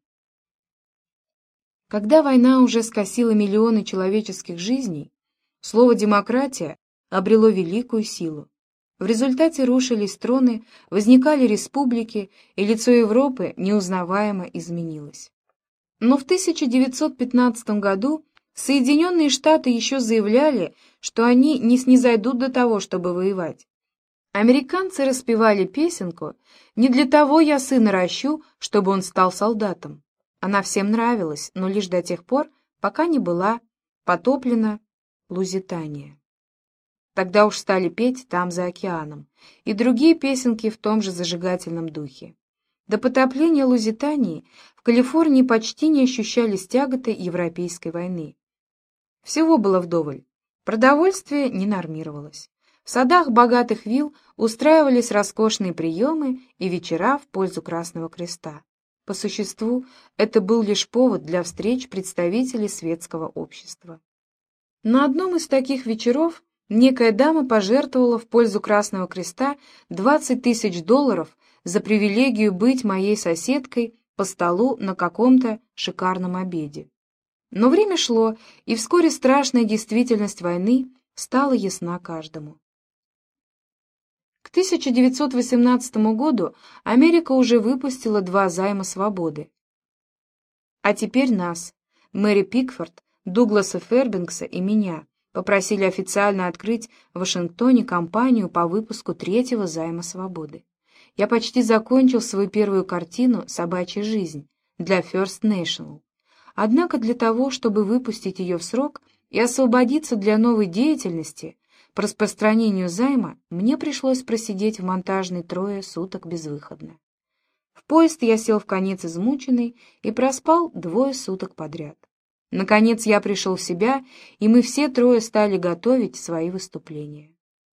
Когда война уже скосила миллионы человеческих жизней, слово «демократия» обрело великую силу. В результате рушились троны, возникали республики, и лицо Европы неузнаваемо изменилось. Но в тысяча девятьсот пятнадцатом году Соединенные Штаты еще заявляли, что они не снизойдут до того, чтобы воевать. Американцы распевали песенку «Не для того я сына ращу, чтобы он стал солдатом». Она всем нравилась, но лишь до тех пор, пока не была потоплена Лузитания. Тогда уж стали петь «Там за океаном» и другие песенки в том же зажигательном духе. До потопления Лузитании в Калифорнии почти не ощущались тяготы Европейской войны. Всего было вдоволь. Продовольствие не нормировалось. В садах богатых вилл устраивались роскошные приемы и вечера в пользу Красного Креста. По существу, это был лишь повод для встреч представителей светского общества. На одном из таких вечеров Некая дама пожертвовала в пользу Красного Креста двадцать тысяч долларов за привилегию быть моей соседкой по столу на каком-то шикарном обеде. Но время шло, и вскоре страшная действительность войны стала ясна каждому. К тысяча девятьсот восемнадцатому году Америка уже выпустила два займа свободы. А теперь нас, Мэри Пикфорд, Дугласа Фербенкса и меня, попросили официально открыть в Вашингтоне кампанию по выпуску третьего займа свободы. Я почти закончил свою первую картину «Собачья жизнь» для First National. Однако для того, чтобы выпустить ее в срок и освободиться для новой деятельности по распространению займа, мне пришлось просидеть в монтажной трое суток безвыходно. В поезд я сел вконец измученный и проспал двое суток подряд. Наконец я пришел в себя, и мы все трое стали готовить свои выступления.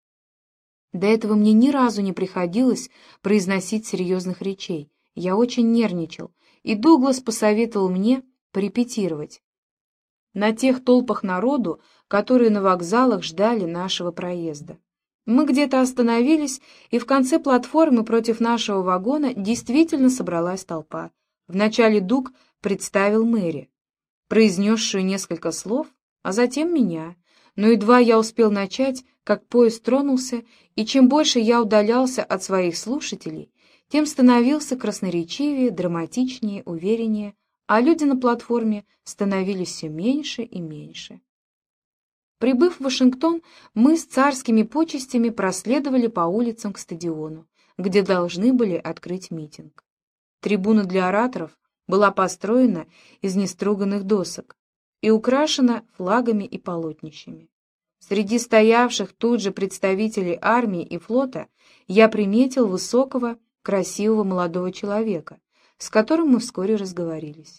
До этого мне ни разу не приходилось произносить серьезных речей. Я очень нервничал, и Дуглас посоветовал мне порепетировать на тех толпах народу, которые на вокзалах ждали нашего проезда. Мы где-то остановились, и в конце платформы против нашего вагона действительно собралась толпа. Вначале Дуг представил Мэри, произнесшую несколько слов, а затем меня. Но едва я успел начать, как поезд тронулся, и чем больше я удалялся от своих слушателей, тем становился красноречивее, драматичнее, увереннее, а люди на платформе становились все меньше и меньше. Прибыв в Вашингтон, мы с царскими почестями проследовали по улицам к стадиону, где должны были открыть митинг. Трибуна для ораторов была построена из неструганных досок и украшена флагами и полотнищами. Среди стоявших тут же представителей армии и флота я приметил высокого, красивого молодого человека, с которым мы вскоре разговорились.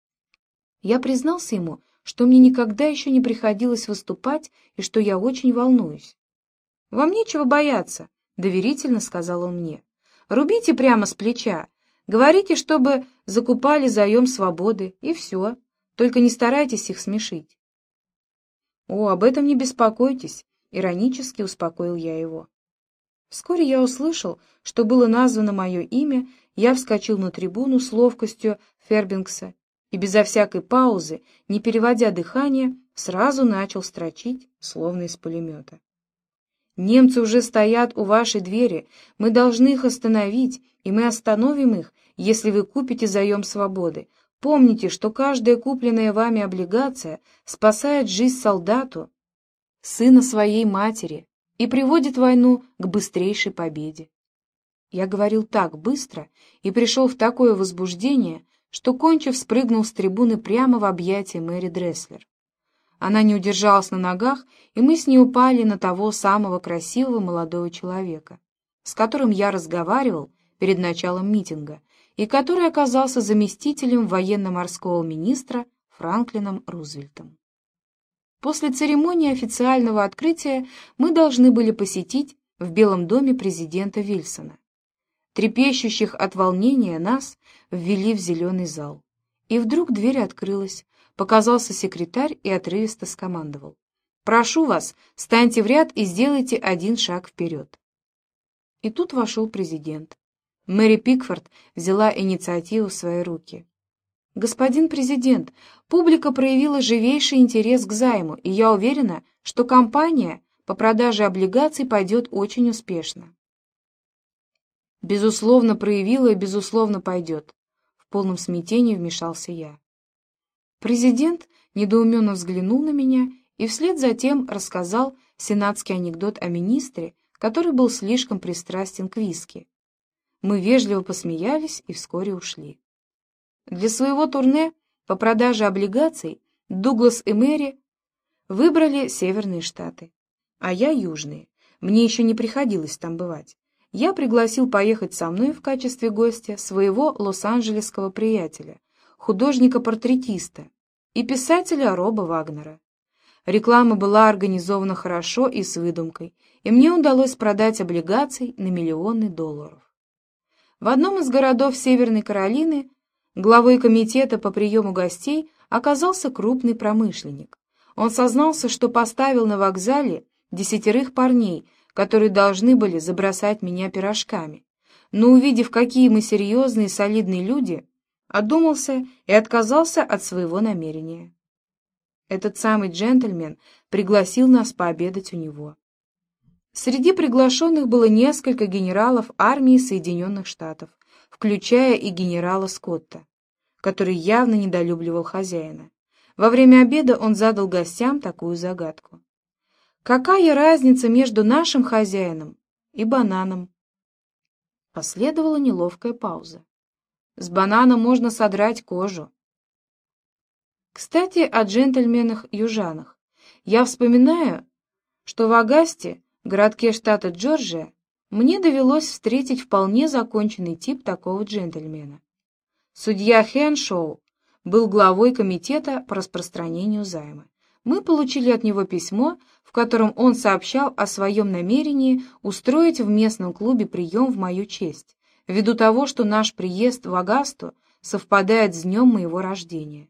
Я признался ему, что мне никогда еще не приходилось выступать и что я очень волнуюсь. «Вам нечего бояться», — доверительно сказал он мне. «Рубите прямо с плеча, говорите, чтобы закупали заем свободы, и все, только не старайтесь их смешить». «О, об этом не беспокойтесь», — иронически успокоил я его. Вскоре я услышал, что было названо мое имя, я вскочил на трибуну с ловкостью Фербенкса и безо всякой паузы, не переводя дыхание, сразу начал строчить, словно из пулемета. «Немцы уже стоят у вашей двери, мы должны их остановить, и мы остановим их, если вы купите заем свободы. Помните, что каждая купленная вами облигация спасает жизнь солдату, сына своей матери, и приводит войну к быстрейшей победе». Я говорил так быстро и пришел в такое возбуждение, что, кончив, спрыгнул с трибуны прямо в объятия Мэри Дресслер. Она не удержалась на ногах, и мы с ней упали на того самого красивого молодого человека, с которым я разговаривал перед началом митинга, и который оказался заместителем военно-морского министра Франклином Рузвельтом. После церемонии официального открытия мы должны были посетить в Белом доме президента Вильсона. Трепещущих от волнения нас ввели в зеленый зал. И вдруг дверь открылась, показался секретарь и отрывисто скомандовал: «Прошу вас, станьте в ряд и сделайте один шаг вперед». И тут вошел президент. Мэри Пикфорд взяла инициативу в свои руки. «Господин президент, публика проявила живейший интерес к займу, и я уверена, что кампания по продаже облигаций пойдет очень успешно». «Безусловно, проявила и, безусловно, пойдет», — в полном смятении вмешался я. Президент недоуменно взглянул на меня и вслед за тем рассказал сенатский анекдот о министре, который был слишком пристрастен к виски. Мы вежливо посмеялись и вскоре ушли. Для своего турне по продаже облигаций Дуглас и Мэри выбрали Северные Штаты, а я Южные. Мне еще не приходилось там бывать. Я пригласил поехать со мной в качестве гостя своего лос-анджелесского приятеля, художника-портретиста и писателя Роба Вагнера. Реклама была организована хорошо и с выдумкой, и мне удалось продать облигаций на миллионы долларов. В одном из городов Северной Каролины главой комитета по приему гостей оказался крупный промышленник. Он сознался, что поставил на вокзале десятерых парней, которые должны были забросать меня пирожками. Но, увидев, какие мы серьезные и солидные люди, одумался и отказался от своего намерения. Этот самый джентльмен пригласил нас пообедать у него. Среди приглашенных было несколько генералов армии Соединенных Штатов, включая и генерала Скотта, который явно недолюбливал хозяина. Во время обеда он задал гостям такую загадку: «Какая разница между нашим хозяином и бананом?» Последовала неловкая пауза. «С банана можно содрать кожу». Кстати, о джентльменах-южанах. Я вспоминаю, что в Агасте, городке штата Джорджия, мне довелось встретить вполне законченный тип такого джентльмена. Судья Хеншоу был главой комитета по распространению займа. Мы получили от него письмо, в котором он сообщал о своем намерении устроить в местном клубе прием в мою честь, ввиду того, что наш приезд в Агасту совпадает с днем моего рождения.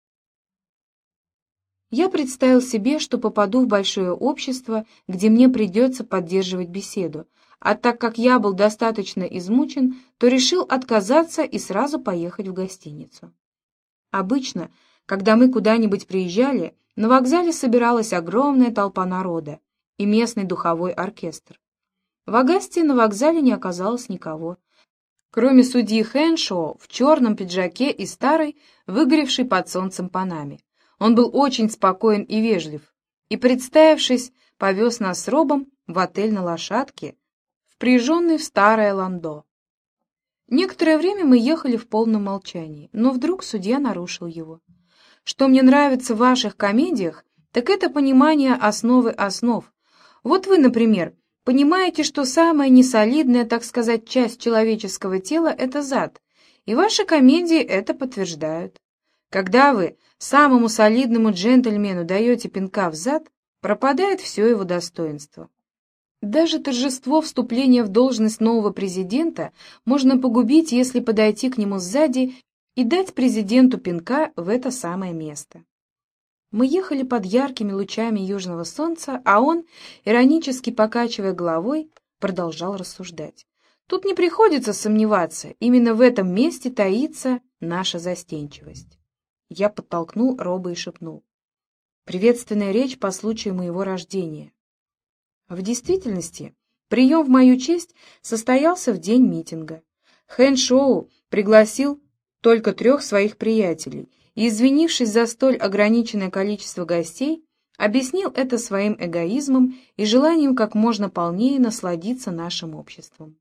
Я представил себе, что попаду в большое общество, где мне придется поддерживать беседу, а так как я был достаточно измучен, то решил отказаться и сразу поехать в гостиницу. Обычно, когда мы куда-нибудь приезжали, на вокзале собиралась огромная толпа народа и местный духовой оркестр. В Агасте на вокзале не оказалось никого, кроме судьи Хеншоу в черном пиджаке и старой, выгоревшей под солнцем панаме. Он был очень спокоен и вежлив, и, представившись, повез нас с Робом в отель на лошадке, впряженный в старое ландо. Некоторое время мы ехали в полном молчании, но вдруг судья нарушил его. «Что мне нравится в ваших комедиях, так это понимание основы основ. Вот вы, например, понимаете, что самая несолидная, так сказать, часть человеческого тела — это зад, и ваши комедии это подтверждают. Когда вы самому солидному джентльмену даете пинка в зад, пропадает все его достоинство. Даже торжество вступления в должность нового президента можно погубить, если подойти к нему сзади и дать президенту пинка в это самое место». Мы ехали под яркими лучами южного солнца, а он, иронически покачивая головой, продолжал рассуждать. Тут не приходится сомневаться, именно в этом месте таится наша застенчивость. Я подтолкнул Роба и шепнул: «Приветственная речь по случаю моего рождения». В действительности, прием в мою честь состоялся в день митинга. Хеншоу пригласил только трех своих приятелей и, извинившись за столь ограниченное количество гостей, объяснил это своим эгоизмом и желанием как можно полнее насладиться нашим обществом.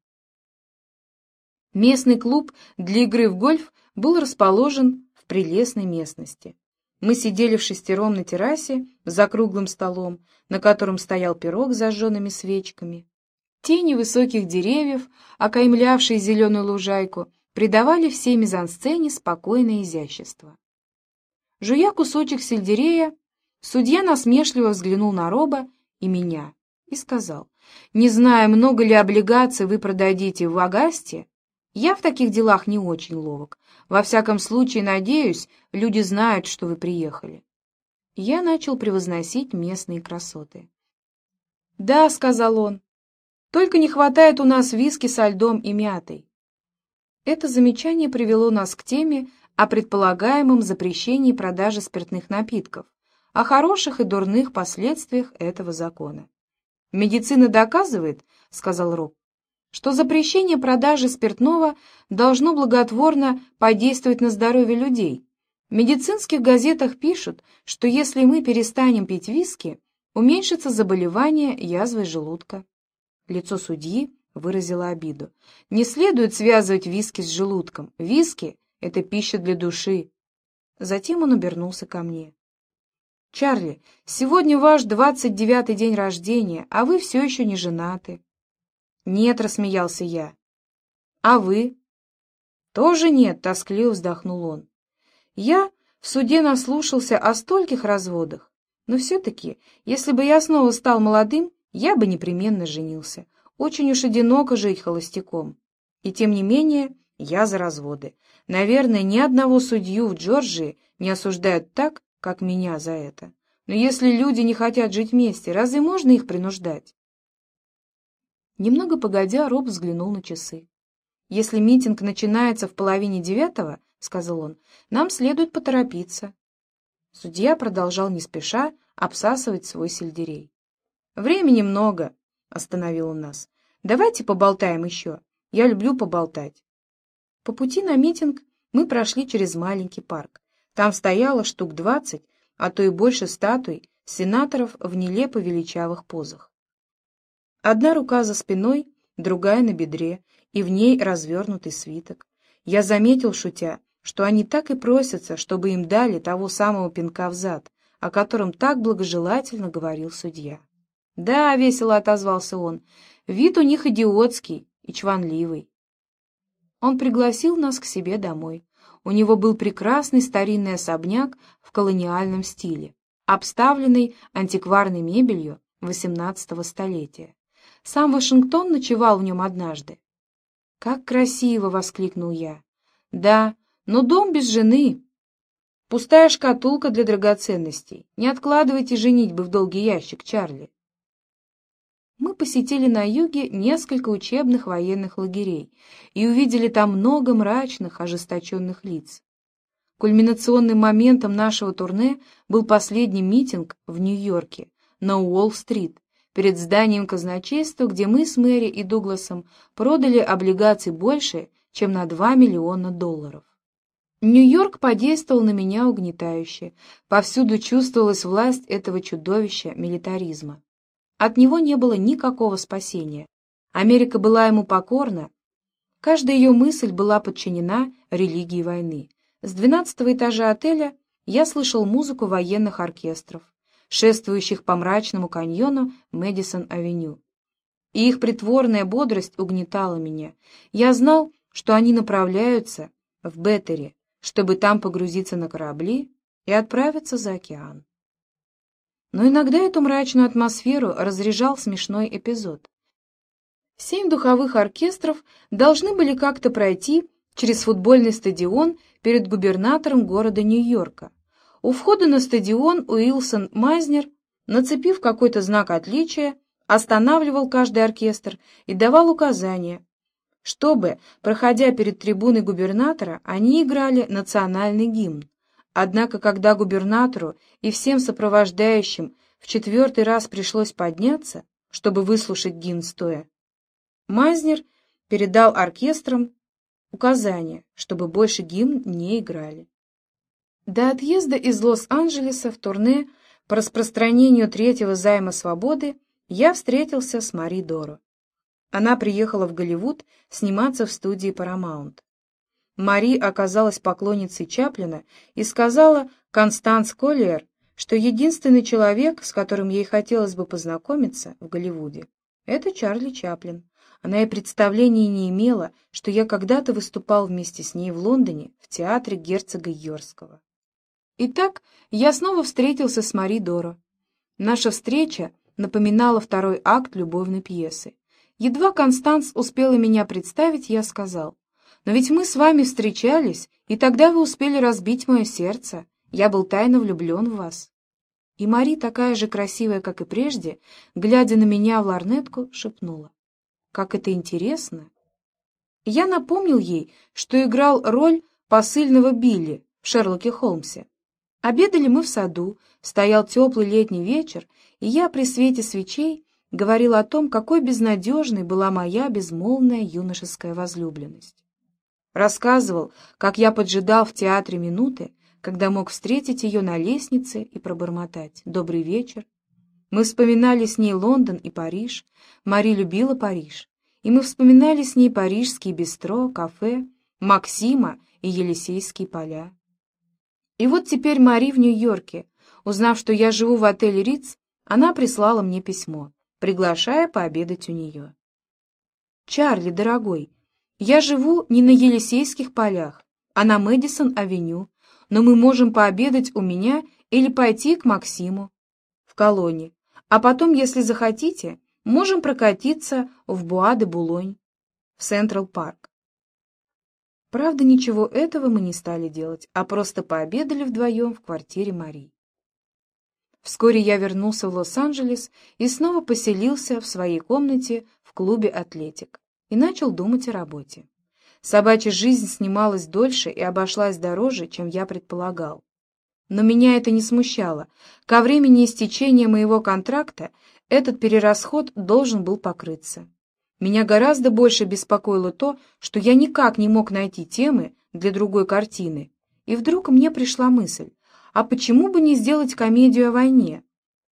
Местный клуб для игры в гольф был расположен в прелестной местности. Мы сидели в шестером на террасе за круглым столом, на котором стоял пирог с зажженными свечками. Тени высоких деревьев, окаймлявшие зеленую лужайку, придавали всей мизансцене спокойное изящество. Жуя кусочек сельдерея, судья насмешливо взглянул на Роба и меня и сказал: «Не знаю, много ли облигаций вы продадите в Агасте. Я в таких делах не очень ловок. Во всяком случае, надеюсь, люди знают, что вы приехали». Я начал превозносить местные красоты. «Да», — сказал он, — «только не хватает у нас виски со льдом и мятой». Это замечание привело нас к теме о предполагаемом запрещении продажи спиртных напитков, о хороших и дурных последствиях этого закона. «Медицина доказывает, — сказал Роб, — что запрещение продажи спиртного должно благотворно подействовать на здоровье людей. В медицинских газетах пишут, что если мы перестанем пить виски, уменьшится заболевание язвой желудка». Лицо судьи выразило обиду. «Не следует связывать виски с желудком. Виски — это пища для души». Затем он обернулся ко мне. «Чарли, сегодня ваш двадцать девятый день рождения, а вы все еще не женаты». «Нет», — рассмеялся я. «А вы?» «Тоже нет», — тоскливо вздохнул он. «Я в суде наслушался о стольких разводах, но все-таки, если бы я снова стал молодым, я бы непременно женился. Очень уж одиноко жить холостяком. И тем не менее, я за разводы. Наверное, ни одного судью в Джорджии не осуждают так, как меня за это. Но если люди не хотят жить вместе, разве можно их принуждать? Немного погодя, Роб взглянул на часы. «Если митинг начинается в половине девятого, — сказал он, — нам следует поторопиться». Судья продолжал не спеша обсасывать свой сельдерей. «Времени много, — остановил он нас. — Давайте поболтаем еще. Я люблю поболтать». По пути на митинг мы прошли через маленький парк. Там стояло штук двадцать, а то и больше статуй сенаторов в нелепо величавых позах. Одна рука за спиной, другая на бедре, и в ней развернутый свиток. Я заметил, шутя, что они так и просятся, чтобы им дали того самого пинка в зад, о котором так благожелательно говорил судья. «Да», — весело отозвался он, — «вид у них идиотский и чванливый». Он пригласил нас к себе домой. У него был прекрасный старинный особняк в колониальном стиле, обставленный антикварной мебелью восемнадцатого столетия. Сам Вашингтон ночевал в нем однажды. «Как красиво!» — воскликнул я. «Да, но дом без жены. Пустая шкатулка для драгоценностей. Не откладывайте женитьбы в долгий ящик, Чарли». Мы посетили на юге несколько учебных военных лагерей и увидели там много мрачных, ожесточенных лиц. Кульминационным моментом нашего турне был последний митинг в Нью-Йорке на Уолл-стрит, перед зданием казначейства, где мы с Мэри и Дугласом продали облигаций больше, чем на два миллиона долларов. Нью-Йорк подействовал на меня угнетающе. Повсюду чувствовалась власть этого чудовища милитаризма. От него не было никакого спасения. Америка была ему покорна. Каждая ее мысль была подчинена религии войны. С двенадцатого этажа отеля я слышал музыку военных оркестров, шествующих по мрачному каньону Мэдисон-авеню. И их притворная бодрость угнетала меня. Я знал, что они направляются в Беттери, чтобы там погрузиться на корабли и отправиться за океан. Но иногда эту мрачную атмосферу разряжал смешной эпизод. Семь духовых оркестров должны были как-то пройти через футбольный стадион перед губернатором города Нью-Йорка. У входа на стадион Уилсон Майзнер, нацепив какой-то знак отличия, останавливал каждый оркестр и давал указания, чтобы, проходя перед трибуной губернатора, они играли национальный гимн. Однако, когда губернатору и всем сопровождающим в четвертый раз пришлось подняться, чтобы выслушать гимн стоя, Майзнер передал оркестрам указание, чтобы больше гимн не играли. До отъезда из Лос-Анджелеса в турне по распространению третьего займа свободы я встретился с Мари Доро. Она приехала в Голливуд сниматься в студии Paramount. Мари оказалась поклонницей Чаплина и сказала Констанс Коллиер, что единственный человек, с которым ей хотелось бы познакомиться в Голливуде, это Чарли Чаплин. Она и представления не имела, что я когда-то выступал вместе с ней в Лондоне в театре герцога Йоркского. Итак, я снова встретился с Мари Доро. Наша встреча напоминала второй акт любовной пьесы. Едва Констанс успела меня представить, я сказал: «Но ведь мы с вами встречались, и тогда вы успели разбить мое сердце. Я был тайно влюблен в вас». И Мари, такая же красивая, как и прежде, глядя на меня в лорнетку, шепнула: «Как это интересно!» Я напомнил ей, что играл роль посыльного Билли в «Шерлоке Холмсе». Обедали мы в саду, стоял теплый летний вечер, и я при свете свечей говорил о том, какой безнадежной была моя безмолвная юношеская возлюбленность. Рассказывал, как я поджидал в театре минуты, когда мог встретить ее на лестнице и пробормотать «Добрый вечер». Мы вспоминали с ней Лондон и Париж, Мари любила Париж, и мы вспоминали с ней парижские бистро, кафе, Максима и Елисейские поля. И вот теперь Мари в Нью-Йорке. Узнав, что я живу в отеле «Риц», она прислала мне письмо, приглашая пообедать у нее. «Чарли, дорогой, я живу не на Елисейских полях, а на Мэдисон-авеню, но мы можем пообедать у меня или пойти к Максиму в Колонне, а потом, если захотите, можем прокатиться в Буа-де-Булонь, в Централ-парк». Правда, ничего этого мы не стали делать, а просто пообедали вдвоем в квартире Мари. Вскоре я вернулся в Лос-Анджелес и снова поселился в своей комнате в клубе «Атлетик» и начал думать о работе. Собачья жизнь снималась дольше и обошлась дороже, чем я предполагал. Но меня это не смущало. Ко времени истечения моего контракта этот перерасход должен был покрыться. Меня гораздо больше беспокоило то, что я никак не мог найти темы для другой картины. И вдруг мне пришла мысль, а почему бы не сделать комедию о войне?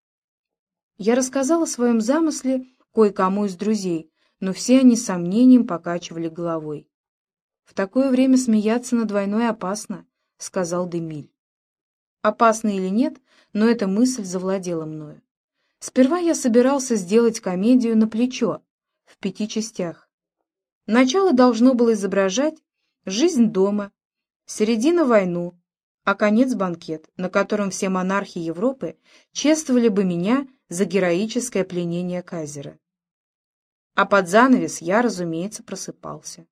Я рассказал о своем замысле кое-кому из друзей, но все они с сомнением покачивали головой. «В такое время смеяться над войной опасно», — сказал Демиль. Опасно или нет, но эта мысль завладела мною. Сперва я собирался сделать комедию на плечо, в пяти частях. Начало должно было изображать жизнь дома, середина — войну, а конец — банкет, на котором все монархи Европы чествовали бы меня за героическое пленение Кайзера. А под занавес я, разумеется, просыпался.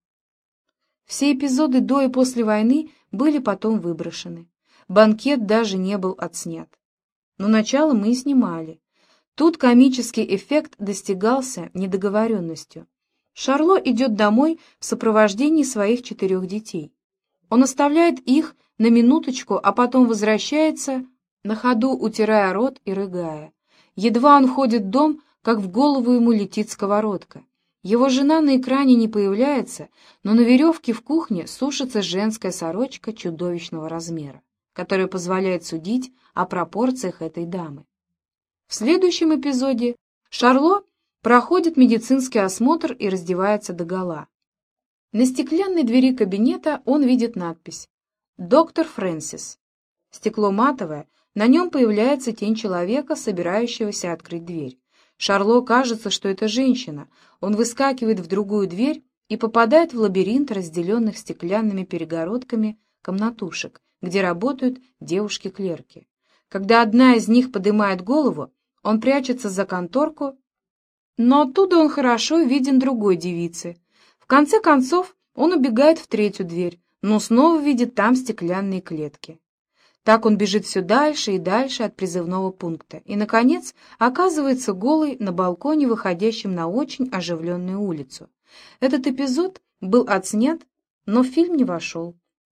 Все эпизоды до и после войны были потом выброшены. Банкет даже не был отснят. Но начало мы и снимали. Тут комический эффект достигался недоговоренностью. Шарло идет домой в сопровождении своих четырех детей. Он оставляет их на минуточку, а потом возвращается, на ходу утирая рот и рыгая. Едва он входит в дом, как в голову ему летит сковородка. Его жена на экране не появляется, но на веревке в кухне сушится женская сорочка чудовищного размера, которая позволяет судить о пропорциях этой дамы. В следующем эпизоде Шарло проходит медицинский осмотр и раздевается догола. На стеклянной двери кабинета он видит надпись «Доктор Фрэнсис». Стекло матовое, на нем появляется тень человека, собирающегося открыть дверь. Шарло кажется, что это женщина. Он выскакивает в другую дверь и попадает в лабиринт разделенных стеклянными перегородками комнатушек, где работают девушки-клерки. Когда одна из них поднимает голову, он прячется за конторку, но оттуда он хорошо виден другой девице. В конце концов он убегает в третью дверь, но снова видит там стеклянные клетки. Так он бежит все дальше и дальше от призывного пункта и, наконец, оказывается голый на балконе, выходящем на очень оживленную улицу. Этот эпизод был отснят, но в фильм не вошел.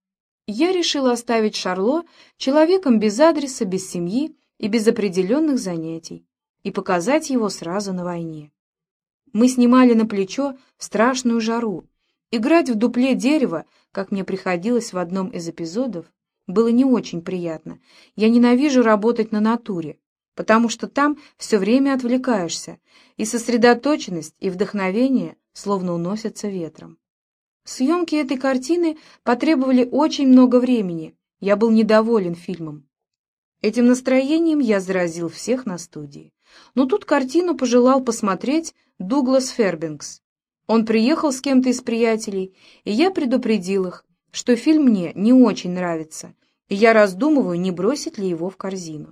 Я решила оставить Шарло человеком без адреса, без семьи и без определенных занятий, и показать его сразу на войне. Мы снимали на плечо в страшную жару. Играть в дупле дерева, как мне приходилось в одном из эпизодов, было не очень приятно. Я ненавижу работать на натуре, потому что там все время отвлекаешься, и сосредоточенность, и вдохновение словно уносятся ветром. Съемки этой картины потребовали очень много времени. Я был недоволен фильмом. Этим настроением я заразил всех на студии. Но тут картину пожелал посмотреть Дуглас Фербенкс. Он приехал с кем-то из приятелей, и я предупредил их, что фильм мне не очень нравится, и я раздумываю, не бросить ли его в корзину.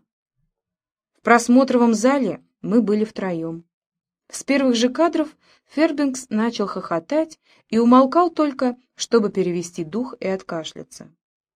В просмотровом зале мы были втроем. С первых же кадров Фербенкс начал хохотать и умолкал только, чтобы перевести дух и откашляться.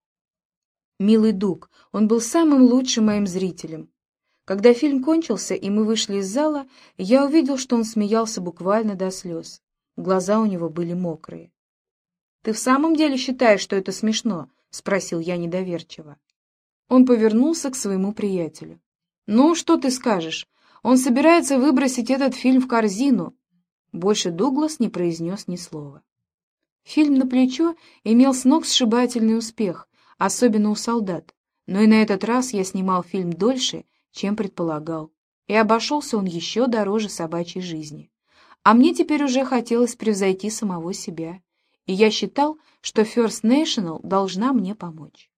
Милый Дуг, он был самым лучшим моим зрителем. Когда фильм кончился и мы вышли из зала, я увидел, что он смеялся буквально до слез. Глаза у него были мокрые. «Ты в самом деле считаешь, что это смешно?» — спросил я недоверчиво. Он повернулся к своему приятелю. «Ну, что ты скажешь? Он собирается выбросить этот фильм в корзину». Больше Дуглас не произнес ни слова. Фильм «На плечо» имел сногсшибательный успех, особенно у солдат, но и на этот раз я снимал фильм дольше, чем предполагал, и обошелся он еще дороже собачьей жизни. А мне теперь уже хотелось превзойти самого себя, и я считал, что First National должна мне помочь.